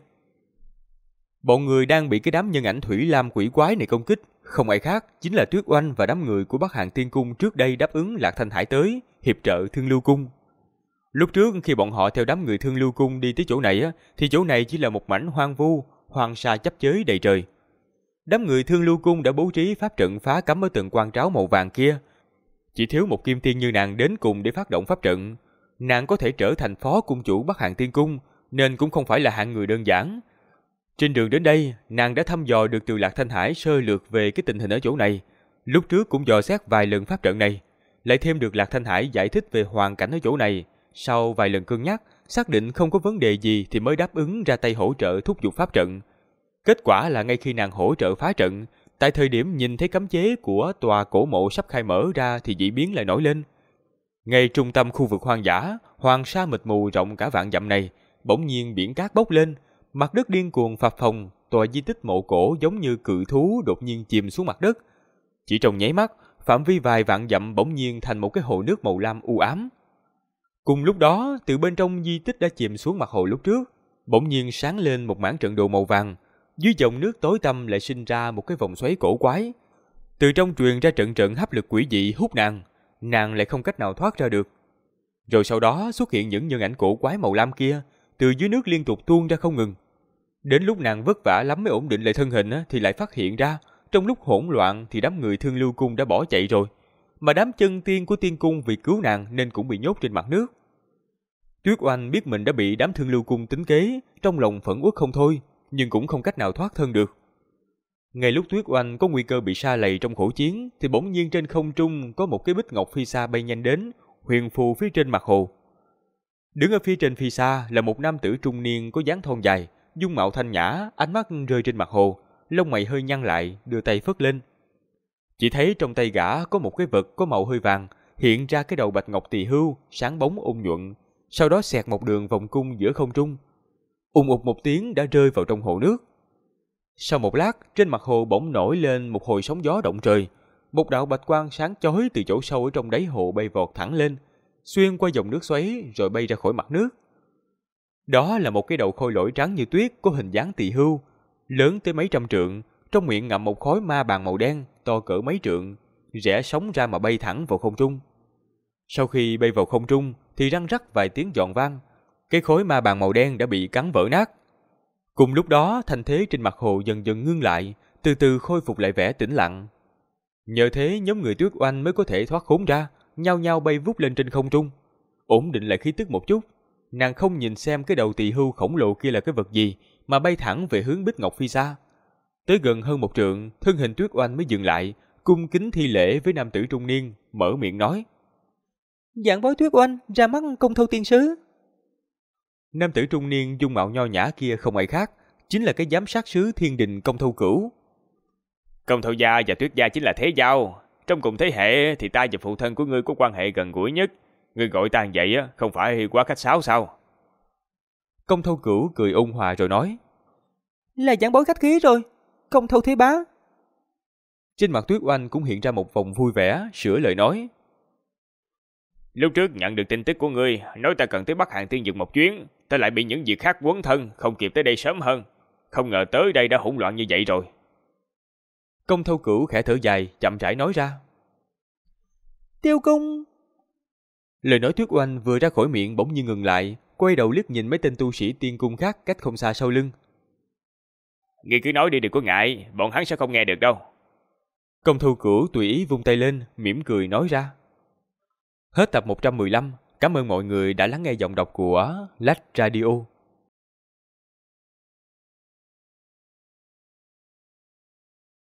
Speaker 1: Bọn người đang bị cái đám nhân ảnh thủy lam quỷ quái này công kích, không ai khác chính là Tuyết Oanh và đám người của Bắc Hàn Tiên Cung trước đây đáp ứng Lạc Thanh Hải tới, hiệp trợ Thương Lưu Cung. Lúc trước khi bọn họ theo đám người Thương Lưu Cung đi tới chỗ này thì chỗ này chỉ là một mảnh hoang vu, hoàng sa chấp chới đầy trời. Đám người Thương Lưu Cung đã bố trí pháp trận phá cấm ở tầng quan tráo màu vàng kia. Chỉ thiếu một kim tiên như nàng đến cùng để phát động pháp trận. Nàng có thể trở thành phó cung chủ Bắc Hàn Tiên Cung, nên cũng không phải là hạng người đơn giản. Trên đường đến đây, nàng đã thăm dò được từ Lạc Thanh Hải sơ lược về cái tình hình ở chỗ này. Lúc trước cũng dò xét vài lần pháp trận này, lại thêm được Lạc Thanh Hải giải thích về hoàn cảnh ở chỗ này. Sau vài lần cân nhắc, xác định không có vấn đề gì thì mới đáp ứng ra tay hỗ trợ thúc giục pháp trận. Kết quả là ngay khi nàng hỗ trợ phá trận, tại thời điểm nhìn thấy cấm chế của tòa cổ mộ sắp khai mở ra thì dị biến lại nổi lên. Ngay trung tâm khu vực hoang dã, hoàng sa mịt mù rộng cả vạn dặm này, bỗng nhiên biển cát bốc lên, mặt đất điên cuồng phập phồng, tòa di tích mộ cổ giống như cự thú đột nhiên chìm xuống mặt đất. Chỉ trong nháy mắt, phạm vi vài vạn dặm bỗng nhiên thành một cái hồ nước màu lam u ám. Cùng lúc đó, từ bên trong di tích đã chìm xuống mặt hồ lúc trước, bỗng nhiên sáng lên một mảng trận đồ màu vàng. Dưới dòng nước tối tăm lại sinh ra một cái vòng xoáy cổ quái. Từ trong truyền ra trận trận hấp lực quỷ dị hút nàng lại không cách nào thoát ra được. Rồi sau đó xuất hiện những nhân ảnh cổ quái màu lam kia, từ dưới nước liên tục tuôn ra không ngừng. Đến lúc nàng vất vả lắm mới ổn định lại thân hình thì lại phát hiện ra, trong lúc hỗn loạn thì đám người Thương Lưu Cung đã bỏ chạy rồi, mà đám chân tiên của Tiên Cung vì cứu nàng nên cũng bị nhốt trên mặt nước. Tuyết Oanh biết mình đã bị đám Thương Lưu Cung tính kế, trong lòng phẫn uất không thôi, nhưng cũng không cách nào thoát thân được. Ngay lúc Tuyết Oanh có nguy cơ bị sa lầy trong khổ chiến, thì bỗng nhiên trên không trung có một cái bích ngọc phi sa bay nhanh đến, huyền phù phía trên mặt hồ. Đứng ở phía trên phi sa là một nam tử trung niên có dáng thon dài, dung mạo thanh nhã, ánh mắt rơi trên mặt hồ, lông mày hơi nhăn lại, đưa tay phất lên. Chỉ thấy trong tay gã có một cái vật có màu hơi vàng, hiện ra cái đầu bạch ngọc tỳ hưu, sáng bóng ôn nhuận, sau đó xẹt một đường vòng cung giữa không trung. Ùng ục một tiếng đã rơi vào trong hồ nước. Sau một lát, trên mặt hồ bỗng nổi lên một hồi sóng gió động trời. Một đạo bạch quang sáng chói từ chỗ sâu ở trong đáy hồ bay vọt thẳng lên, xuyên qua dòng nước xoáy rồi bay ra khỏi mặt nước. Đó là một cái đầu khôi lỗi trắng như tuyết có hình dáng tỳ hưu, lớn tới mấy trăm trượng, trong miệng ngậm một khối ma bàn màu đen to cỡ mấy trượng, rẽ sóng ra mà bay thẳng vào không trung. Sau khi bay vào không trung thì răng rắc vài tiếng giòn vang, cái khối ma bàn màu đen đã bị cắn vỡ nát. Cùng lúc đó, thanh thế trên mặt hồ dần dần ngưng lại, từ từ khôi phục lại vẻ tĩnh lặng. Nhờ thế nhóm người Tuyết Oanh mới có thể thoát khốn ra, nhao nhao bay vút lên trên không trung. Ổn định lại khí tức một chút, nàng không nhìn xem cái đầu tỳ hưu khổng lồ kia là cái vật gì, mà bay thẳng về hướng Bích Ngọc Phi xa. Tới gần hơn 1 trượng, thân hình Tuyết Oanh mới dừng lại, cung kính thi lễ với nam tử trung niên, mở miệng nói:
Speaker 4: Vạn bối Tuyết Oanh ra mắt Công Thâu tiên sứ.
Speaker 1: Nam tử trung niên dung mạo nho nhã kia không ai khác, chính là cái giám sát sứ Thiên Đình Công Thâu Cửu.
Speaker 3: Công Thâu gia và Tuyết gia chính là thế giao. Trong cùng thế hệ thì ta và phụ thân của ngươi có quan hệ gần gũi nhất. Ngươi gọi ta vậy không phải quá khách sáo sao?
Speaker 1: Công Thâu Cửu cười ôn hòa rồi nói:
Speaker 4: Là vạn bối khách khí rồi, Công Thâu thế bá.
Speaker 1: Trên mặt Tuyết Oanh cũng hiện ra một vòng vui vẻ, sửa lời nói:
Speaker 3: Lúc trước nhận được tin tức của ngươi, nói ta cần tới Bắc Hàng Tiên Dực một chuyến, ta lại bị những việc khác quấn thân, không kịp tới đây sớm hơn. Không ngờ tới đây đã hỗn loạn như vậy rồi.
Speaker 1: Công Thâu Cửu khẽ thở dài, chậm rãi nói ra:
Speaker 4: Tiêu cung.
Speaker 1: Lời nói Tuyết Oanh vừa ra khỏi miệng bỗng nhiên ngừng lại, quay đầu liếc nhìn mấy tên tu sĩ tiên cung khác cách không xa sau lưng.
Speaker 3: Ngươi cứ nói đi, đừng có ngại, bọn hắn sẽ không nghe được đâu.
Speaker 1: Công Thâu Cửu tùy ý vung tay lên, mỉm cười nói ra. Hết tập 115, cảm ơn mọi người đã lắng nghe giọng đọc của Lách Radio.